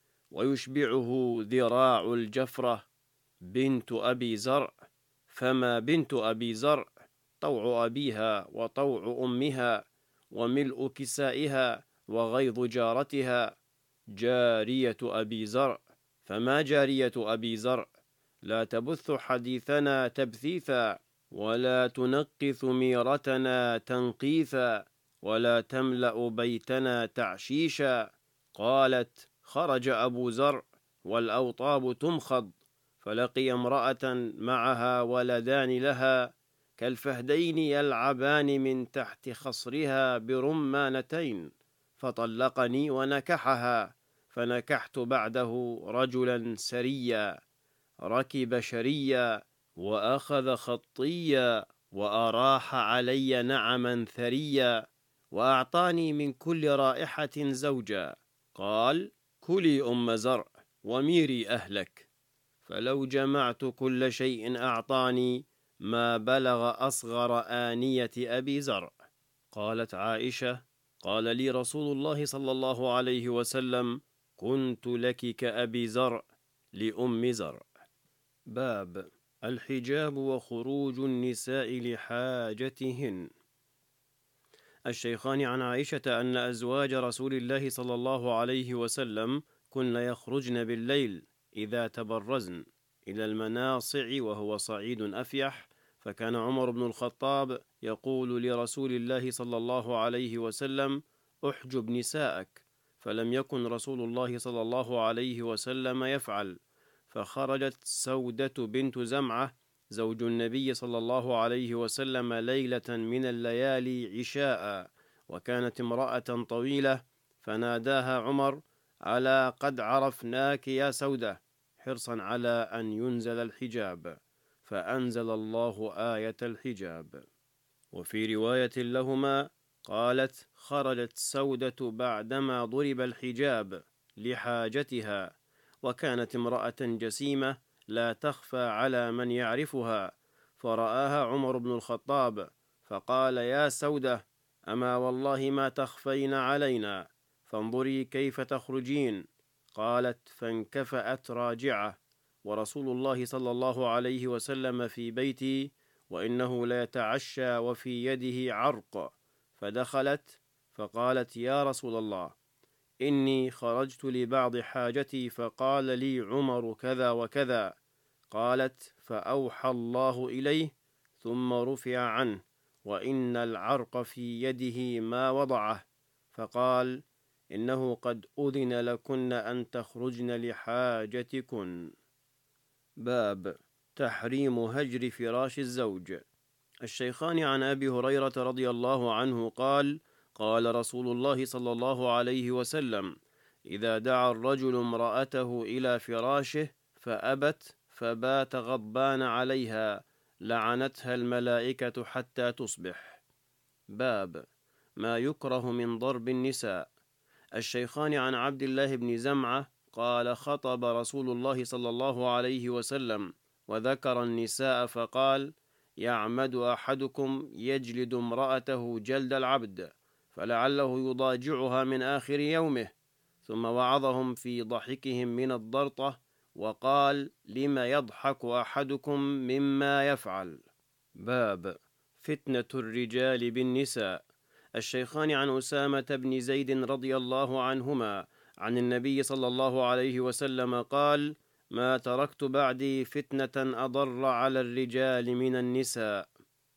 ويشبعه ذراع الجفرة. بنت أبي زرع، فما بنت أبي زرع، طوع أبيها وطوع أمها، وملء كسائها، وغيظ جارتها. جارية أبي زرع، فما جارية أبي زرع، لا تبث حديثنا تبثيثا، ولا تنقث ميرتنا تنقيثا، ولا تملأ بيتنا تعشيشا. قالت: خرج أبو زرع والأوطاب تمخض، فلقي امرأة معها ولدان لها كالفهدين يلعبان من تحت خصرها برمانتين، فطلقني ونكحها، فنكحت بعده رجلا سريا ركب شريا وأخذ خطيا وأراح علي نعما ثريا وأعطاني من كل رائحة زوجا. قال: كلي أم زرع وميري أهلك. فلو جمعت كل شيء أعطاني ما بلغ أصغر آنية أبي زرع. قالت عائشة: قال لي رسول الله صلى الله عليه وسلم: كنت لك كأبي زرع لأم زرع. باب الحجاب وخروج النساء لحاجتهن. الشيخان عن عائشة أن أزواج رسول الله صلى الله عليه وسلم كن يخرجن بالليل إذا تبرزن إلى المناصع وهو صعيد أفيح، فكان عمر بن الخطاب يقول لرسول الله صلى الله عليه وسلم: احجب نساءك، فلم يكن رسول الله صلى الله عليه وسلم يفعل. فخرجت سودة بنت زمعة زوج النبي صلى الله عليه وسلم ليلة من الليالي عشاء، وكانت امرأة طويلة، فناداها عمر: على قد عرفناك يا سودة، حرصا على أن ينزل الحجاب، فأنزل الله آية الحجاب. وفي رواية لهما قالت: خرجت سودة بعدما ضرب الحجاب لحاجتها، وكانت امرأة جسيمة لا تخفى على من يعرفها، فرآها عمر بن الخطاب فقال: يا سودة، أما والله ما تخفين علينا، فانظري كيف تخرجين. قالت: فانكفأت راجعة، ورسول الله صلى الله عليه وسلم في بيتي، وإنه ليتعشى وفي يده عرق. فدخلت فقالت: يا رسول الله، إني خرجت لبعض حاجتي فقال لي عمر كذا وكذا. قالت: فأوحى الله إليه ثم رفع عنه، وإن العرق في يده ما وضعه، فقال: إنه قد أذن لكن أن تخرجن لحاجتكن. باب تحريم هجر فراش الزوج. الشيخان عن أبي هريرة رضي الله عنه قال: قال رسول الله صلى الله عليه وسلم: إذا دعا الرجل امرأته إلى فراشه فأبت فبات غضبان عليها لعنتها الملائكة حتى تصبح. باب ما يكره من ضرب النساء. الشيخان عن عبد الله بن زمعة قال: خطب رسول الله صلى الله عليه وسلم وذكر النساء فقال: يعمد أحدكم يجلد امرأته جلد العبد، فلعله يضاجعها من آخر يومه. ثم وعظهم في ضحكهم من الضرطة، وقال: لما يضحك أحدكم مما يفعل. باب فتنة الرجال بالنساء. الشيخان عن أسامة بن زيد رضي الله عنهما عن النبي صلى الله عليه وسلم قال: ما تركت بعدي فتنة أضر على الرجال من النساء.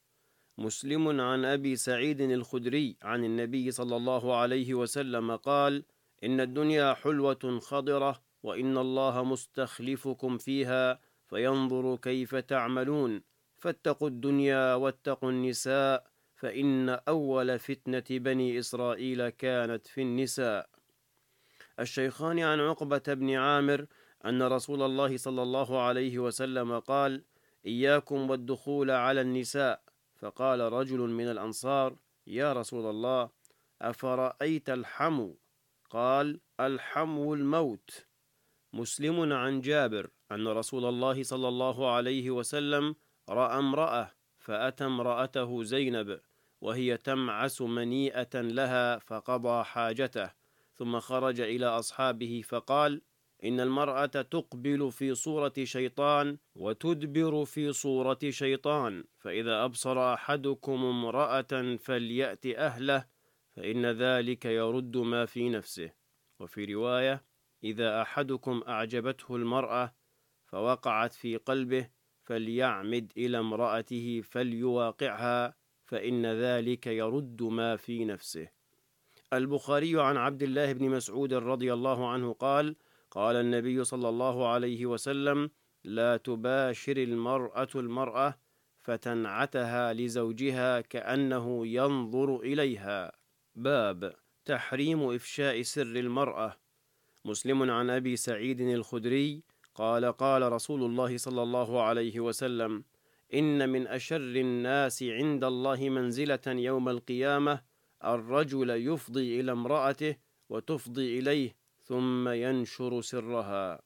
مسلم عن أبي سعيد الخدري عن النبي صلى الله عليه وسلم قال: إن الدنيا حلوة خضرة، وإن الله مستخلفكم فيها فينظر كيف تعملون، فاتقوا الدنيا واتقوا النساء، فإن أول فتنة بني إسرائيل كانت في النساء. الشيخان عن عقبة بن عامر أن رسول الله صلى الله عليه وسلم قال: إياكم والدخول على النساء. فقال رجل من الأنصار: يا رسول الله، أفرأيت الحمو؟ قال: الحمو الموت. مسلم عن جابر أن رسول الله صلى الله عليه وسلم رأى امرأة، فأتى امرأته زينب وهي تمعس منيئة لها، فقضى حاجته، ثم خرج إلى أصحابه فقال: إن المرأة تقبل في صورة شيطان وتدبر في صورة شيطان، فإذا أبصر أحدكم امرأة فليأت أهله، فإن ذلك يرد ما في نفسه. وفي رواية: إذا أحدكم أعجبته المرأة فوقعت في قلبه فليعمد إلى امرأته فليواقعها، فإن ذلك يرد ما في نفسه. البخاري عن عبد الله بن مسعود رضي الله عنه قال: قال النبي صلى الله عليه وسلم: لا تباشر المرأة المرأة فتنعتها لزوجها كأنه ينظر إليها. باب تحريم إفشاء سر المرأة. مسلم عن أبي سعيد الخدري قال قال رسول الله صلى الله عليه وسلم: إن من أشر الناس عند الله منزلة يوم القيامة الرجل يفضي إلى امرأته وتفضي إليه ثم ينشر سرها.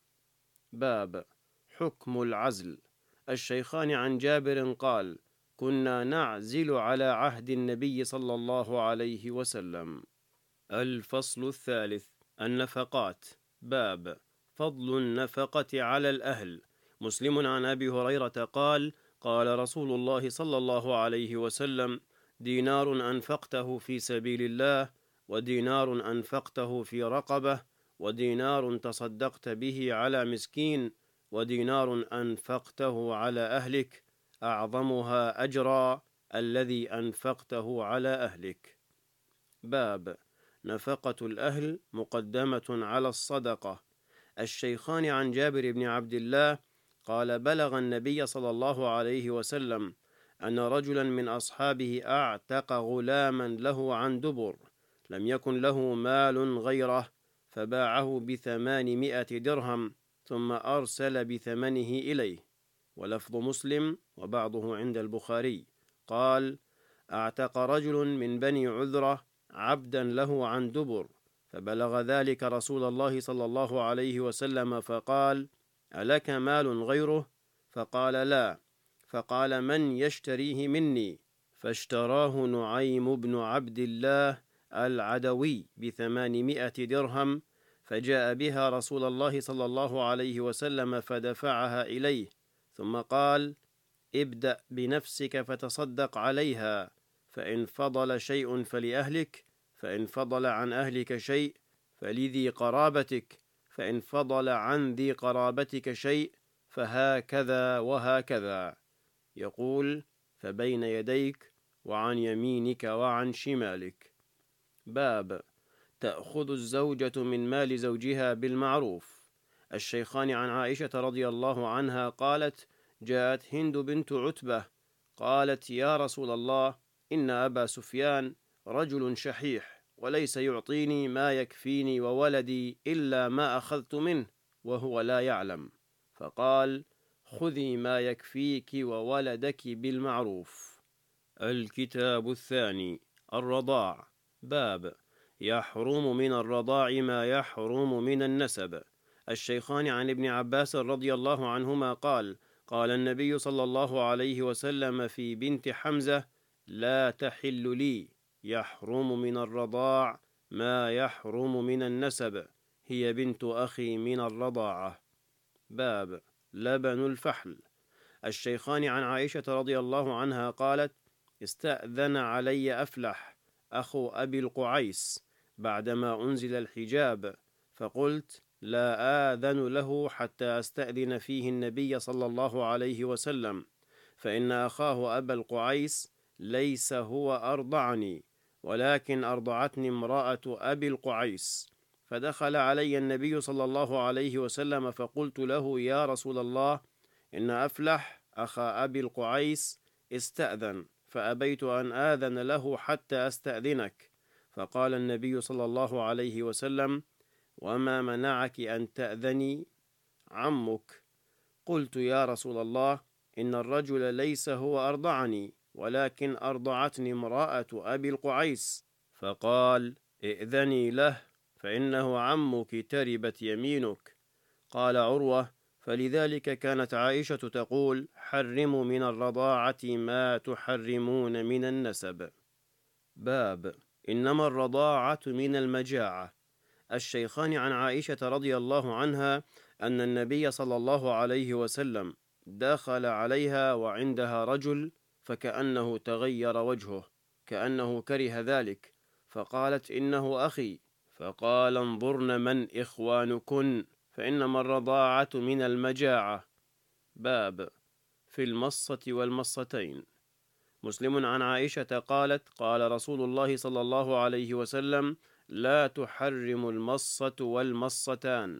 باب حكم العزل. الشيخان عن جابر قال: كنا نعزل على عهد النبي صلى الله عليه وسلم. الفصل الثالث: النفقات. باب فضل النفقة على الأهل. مسلم عن أبي هريرة قال: قال رسول الله صلى الله عليه وسلم: دينار أنفقته في سبيل الله، ودينار أنفقته في رقبة، ودينار تصدقت به على مسكين، ودينار أنفقته على أهلك، أعظمها أجرا الذي أنفقته على أهلك. باب نفقة الأهل مقدمة على الصدقة. الشيخان عن جابر بن عبد الله قال: بلغ النبي صلى الله عليه وسلم أن رجلا من أصحابه أعتق غلاما له عن دبر، لم يكن له مال غيره، فباعه بثمانمائة درهم ثم أرسل بثمنه إليه. ولفظ مسلم وبعضه عند البخاري قال: أعتق رجل من بني عذرة عبدا له عن دبر، فبلغ ذلك رسول الله صلى الله عليه وسلم فقال: ألك مال غيره؟ فقال: لا. فقال: من يشتريه مني؟ فاشتراه نعيم بن عبد الله العدوي بثمانمائة درهم، فجاء بها رسول الله صلى الله عليه وسلم فدفعها إليه، ثم قال: ابدأ بنفسك فتصدق عليها، فإن فضل شيء فلأهلك، فإن فضل عن أهلك شيء فلذي قرابتك، فإن فضل عن ذي قرابتك شيء فهكذا وهكذا. يقول: فبين يديك وعن يمينك وعن شمالك. باب تأخذ الزوجة من مال زوجها بالمعروف. الشيخان عن عائشة رضي الله عنها قالت: جاءت هند بنت عتبة قالت: يا رسول الله، إن أبا سفيان رجل شحيح، وليس يعطيني ما يكفيني وولدي إلا ما أخذت منه وهو لا يعلم. فقال: خذي ما يكفيك وولدك بالمعروف. الكتاب الثاني: الرضاع. باب يحرم من الرضاع ما يحرم من النسب. الشيخان عن ابن عباس رضي الله عنهما قال: قال النبي صلى الله عليه وسلم في بنت حمزة: لا تحل لي، يحرم من الرضاع ما يحرم من النسب، هي بنت أخي من الرضاعة. باب لبن الفحل. الشيخان عن عائشة رضي الله عنها قالت: استأذن علي أفلح أخو أبي القعيس بعدما أنزل الحجاب، فقلت: لا آذن له حتى أستأذن فيه النبي صلى الله عليه وسلم، فإن أخاه أبا القعيس ليس هو أرضعني، ولكن أرضعتني امرأة أبي القعيس. فدخل علي النبي صلى الله عليه وسلم فقلت له: يا رسول الله، إن أفلح أخا أبي القعيس استأذن، فأبيت أن آذن له حتى أستأذنك. فقال النبي صلى الله عليه وسلم: وما منعك أن تأذني؟ عمك. قلت: يا رسول الله، إن الرجل ليس هو أرضعني، ولكن أرضعتني امرأة أبي القعيس. فقال: ائذني له، فإنه عمك تربت يمينك. قال عروة: فلذلك كانت عائشة تقول: حرموا من الرضاعة ما تحرمون من النسب. باب إنما الرضاعة من المجاعة. الشيخان عن عائشة رضي الله عنها أن النبي صلى الله عليه وسلم دخل عليها وعندها رجل، فكأنه تغير وجهه، كأنه كره ذلك، فقالت: إنه أخي. فقال: انظرن من إخوانكن، فإنما الرضاعة من المجاعة. باب في المصة والمصتين. مسلم عن عائشة قالت: قال رسول الله صلى الله عليه وسلم: لا تحرم المصة والمصتان.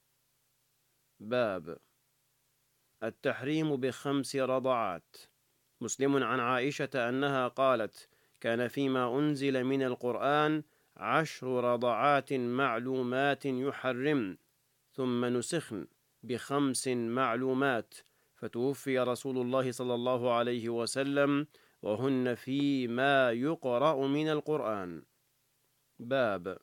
باب التحريم بخمس رضعات. مسلم عن عائشة أنها قالت: كان فيما أنزل من القرآن عشر رضعات معلومات يحرمن، ثم نسخن بخمس معلومات، فتوفي رسول الله صلى الله عليه وسلم وهن فيما يقرأ من القرآن. باب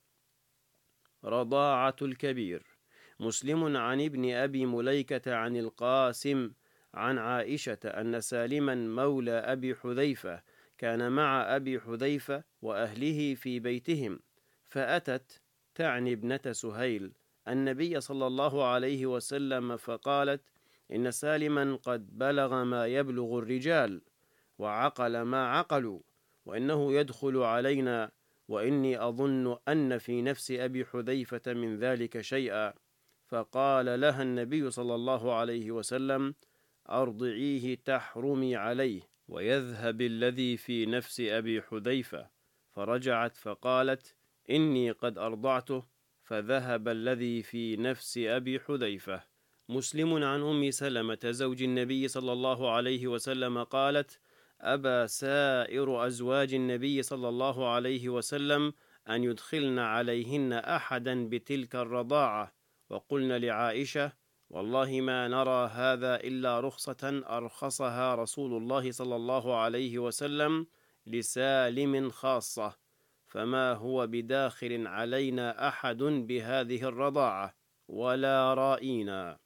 رضاعة الكبير. مسلم عن ابن أبي مليكة عن القاسم عن عائشة أن سالما مولى أبي حذيفة كان مع أبي حذيفة وأهله في بيتهم، فأتت تعني ابنة سهيل النبي صلى الله عليه وسلم فقالت: إن سالما قد بلغ ما يبلغ الرجال وعقل ما عقلوا، وإنه يدخل علينا، وإني أظن أن في نفس أبي حذيفة من ذلك شيئا. فقال لها النبي صلى الله عليه وسلم: أرضعيه تحرمي عليه ويذهب الذي في نفس أبي حذيفة. فرجعت فقالت: إني قد أرضعته، فذهب الذي في نفس أبي حذيفة. مسلم عن أم سلمة زوج النبي صلى الله عليه وسلم قالت: أبى سائر أزواج النبي صلى الله عليه وسلم أن يدخلن عليهن أحدا بتلك الرضاعة، وقلن لعائشة: والله ما نرى هذا إلا رخصة أرخصها رسول الله صلى الله عليه وسلم لسالم خاصة، فما هو بداخل علينا أحد بهذه الرضاعة ولا رائينا.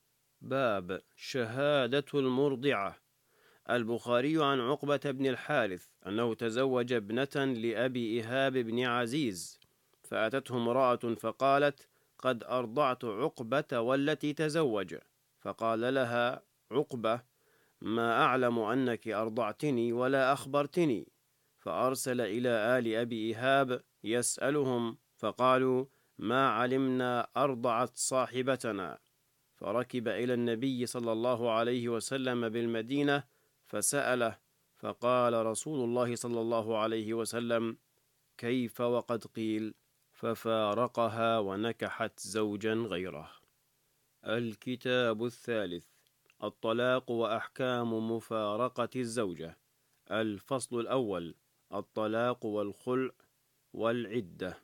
باب شهادة المرضعة. البخاري عن عقبة بن الحارث أنه تزوج ابنة لأبي إيهاب بن عزيز، فأتته امرأة فقالت: قد أرضعت عقبة والتي تزوج. فقال لها عقبة: ما أعلم أنك أرضعتني ولا أخبرتني. فأرسل إلى آل أبي إيهاب يسألهم، فقالوا: ما علمنا أرضعت صاحبتنا. فركب إلى النبي صلى الله عليه وسلم بالمدينة فسأله، فقال رسول الله صلى الله عليه وسلم: كيف وقد قيل؟ ففارقها ونكحت زوجا غيره. الكتاب الثالث: الطلاق وأحكام مفارقة الزوجة. الفصل الأول: الطلاق والخلع والعدة.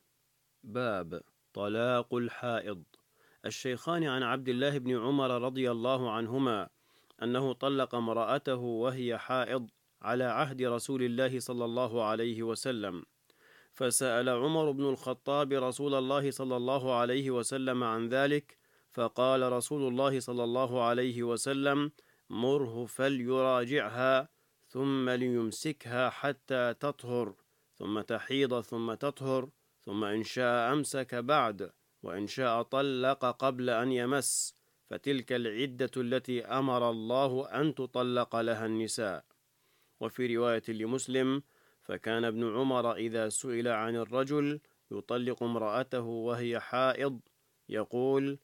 باب طلاق الحائض. الشيخان عن عبد الله بن عمر رضي الله عنهما أنه طلق امرأته وهي حائض على عهد رسول الله صلى الله عليه وسلم، فسأل عمر بن الخطاب رسول الله صلى الله عليه وسلم عن ذلك، فقال رسول الله صلى الله عليه وسلم: مره فليراجعها، ثم ليمسكها حتى تطهر، ثم تحيض ثم تطهر، ثم إن شاء أمسك بعد، وإن شاء طلق قبل أن يمس، فتلك العدة التي أمر الله أن تطلق لها النساء. وفي رواية لمسلم: فكان ابن عمر إذا سئل عن الرجل يطلق امرأته وهي حائض يقول: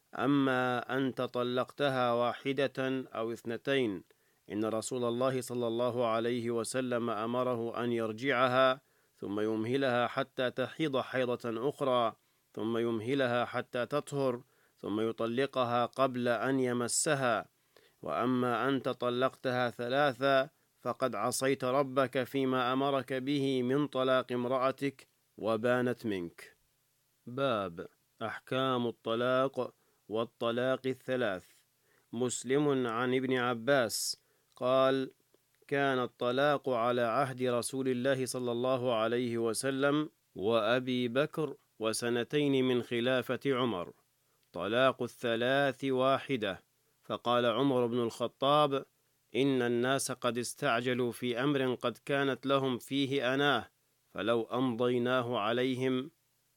أما أنت طلقتها واحدة أو اثنتين، إن رسول الله صلى الله عليه وسلم أمره أن يرجعها، ثم يمهلها حتى تحيض حيضة أخرى، ثم يمهلها حتى تطهر، ثم يطلقها قبل أن يمسها. وأما أنت طلقتها ثلاثة، فقد عصيت ربك فيما أمرك به من طلاق امرأتك وبانت منك. باب أحكام الطلاق والطلاق الثلاث. مسلم عن ابن عباس قال: كان الطلاق على عهد رسول الله صلى الله عليه وسلم وأبي بكر وسنتين من خلافة عمر، طلاق الثلاث واحدة. فقال عمر بن الخطاب: إن الناس قد استعجلوا في أمر قد كانت لهم فيه أناه، فلو أمضيناه عليهم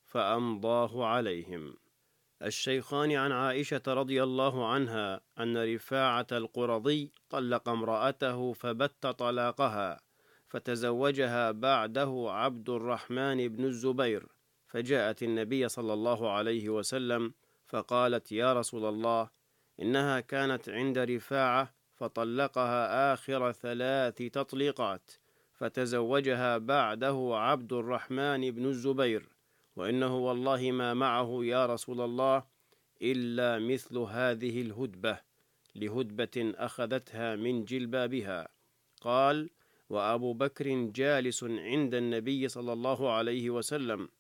فأمضاه عليهم. الشيخان عن عائشة رضي الله عنها أن رفاعة القرظي طلق امرأته فبت طلاقها، فتزوجها بعده عبد الرحمن بن الزبير، فجاءت النبي صلى الله عليه وسلم فقالت: يا رسول الله، إنها كانت عند رفاعة فطلقها آخر ثلاث تطليقات، فتزوجها بعده عبد الرحمن بن الزبير، وإنه والله ما معه يا رسول الله إلا مثل هذه الهدبة، لهدبة أخذتها من جلبابها. قال: وأبو بكر جالس عند النبي صلى الله عليه وسلم،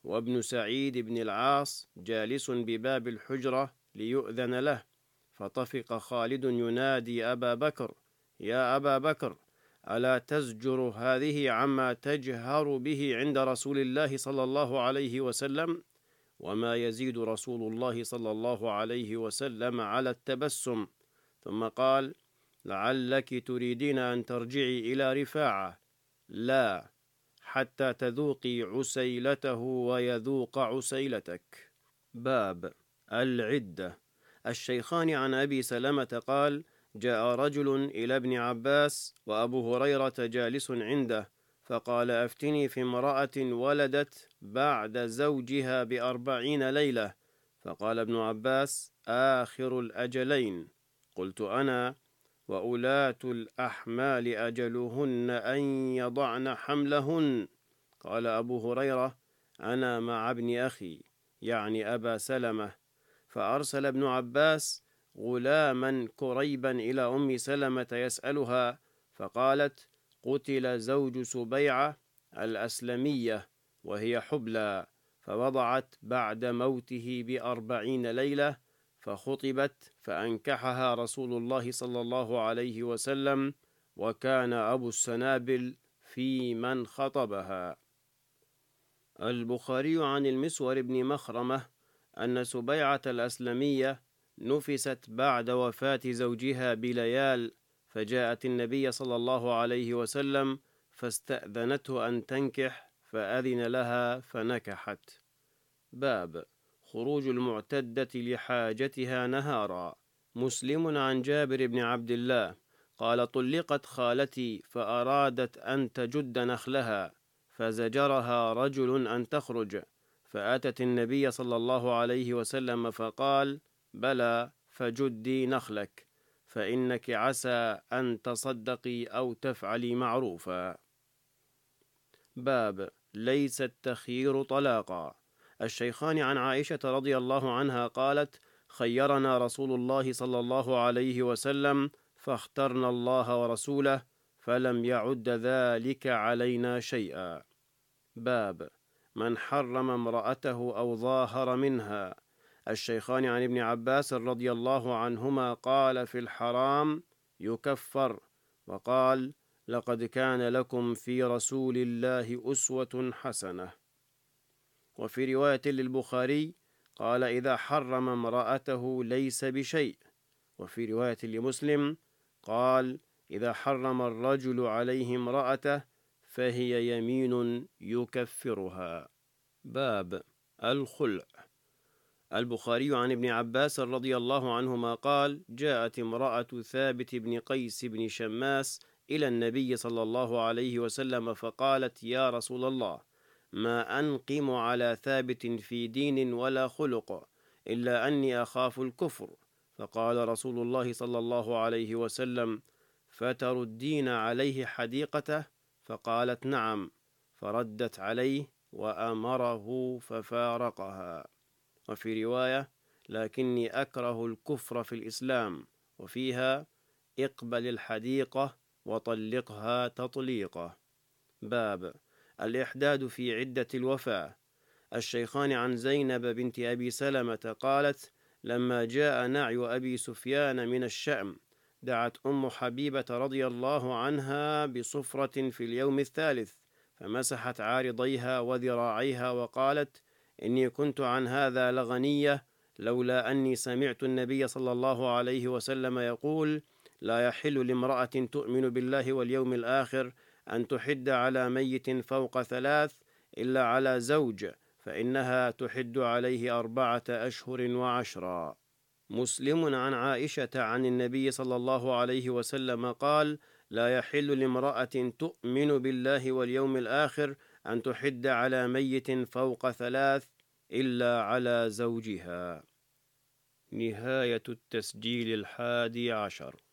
وابن سعيد بن العاص جالس بباب الحجرة ليؤذن له، فطفق خالد ينادي أبا بكر: يا أبا بكر، ألا تزجر هذه عما تجهر به عند رسول الله صلى الله عليه وسلم؟ وما يزيد رسول الله صلى الله عليه وسلم على التبسم. ثم قال: لعلك تريدين أن ترجعي إلى رفاعة. لا، حتى تذوقي عسيلته ويذوق عسيلتك. باب العدة. الشيخان عن أبي سلمة قال: جاء رجل إلى ابن عباس وأبو هريرة جالس عنده، فقال: أفتني في امرأة ولدت بعد زوجها بأربعين ليلة. فقال ابن عباس: آخر الأجلين. قلت أنا: وأولاة الأحمال أجلهن أن يضعن حملهن. قال أبو هريرة: أنا مع ابن أخي، يعني أبا سلمة. فأرسل ابن عباس غلاما كريبا إلى أم سلمة يسألها، فقالت: قتل زوج سبيعة الأسلمية وهي حبلى، فوضعت بعد موته بأربعين ليلة، فخطبت فأنكحها رسول الله صلى الله عليه وسلم، وكان أبو السنابل في من خطبها. البخاري عن المسور بن مخرمة أن سبيعة الأسلمية نفست بعد وفاة زوجها بليال، فجاءت النبي صلى الله عليه وسلم فاستأذنته أن تنكح، فأذن لها فنكحت. باب خروج المعتدة لحاجتها نهارا. مسلم عن جابر بن عبد الله قال: طلقت خالتي فأرادت أن تجد نخلها، فزجرها رجل أن تخرج، فأتت النبي صلى الله عليه وسلم فقال: بلى، فجدي نخلك، فإنك عسى أن تصدقي أو تفعلي معروفا. باب ليس التخيير طلاقا. الشيخان عن عائشة رضي الله عنها قالت: خيرنا رسول الله صلى الله عليه وسلم فاخترنا الله ورسوله، فلم يعد ذلك علينا شيئا. باب من حرم امرأته أو ظاهر منها. الشيخان عن ابن عباس رضي الله عنهما قال في الحرام: يكفر، وقال: لقد كان لكم في رسول الله أسوة حسنة. وفي رواية للبخاري قال: إذا حرم امرأته ليس بشيء. وفي رواية لمسلم قال: إذا حرم الرجل عليه امرأته فهي يمين يكفرها. باب الخلع. البخاري عن ابن عباس رضي الله عنهما قال: جاءت امرأة ثابت بن قيس بن شماس إلى النبي صلى الله عليه وسلم فقالت: يا رسول الله، ما أنقم على ثابت في دين ولا خلق، إلا أني أخاف الكفر. فقال رسول الله صلى الله عليه وسلم: فتردين عليه حديقته؟ فقالت: نعم. فردت عليه وأمره ففارقها. وفي رواية: لكني أكره الكفر في الإسلام. وفيها: اقبل الحديقة وطلقها تطليقة. باب الإحداد في عدة الوفاة. الشيخان عن زينب بنت أبي سلمة قالت: لما جاء نعي أبي سفيان من الشأم دعت أم حبيبة رضي الله عنها بصفرة في اليوم الثالث، فمسحت عارضيها وذراعيها وقالت: إني كنت عن هذا لغنية، لولا أني سمعت النبي صلى الله عليه وسلم يقول: لا يحل لامرأة تؤمن بالله واليوم الآخر أن تحد على ميت فوق ثلاث إلا على زوج، فإنها تحد عليه أربعة أشهر وعشرا. مسلم عن عائشة عن النبي صلى الله عليه وسلم قال: لا يحل لامرأة تؤمن بالله واليوم الآخر أن تحد على ميت فوق ثلاث إلا على زوجها. نهاية التسجيل الحادي عشر.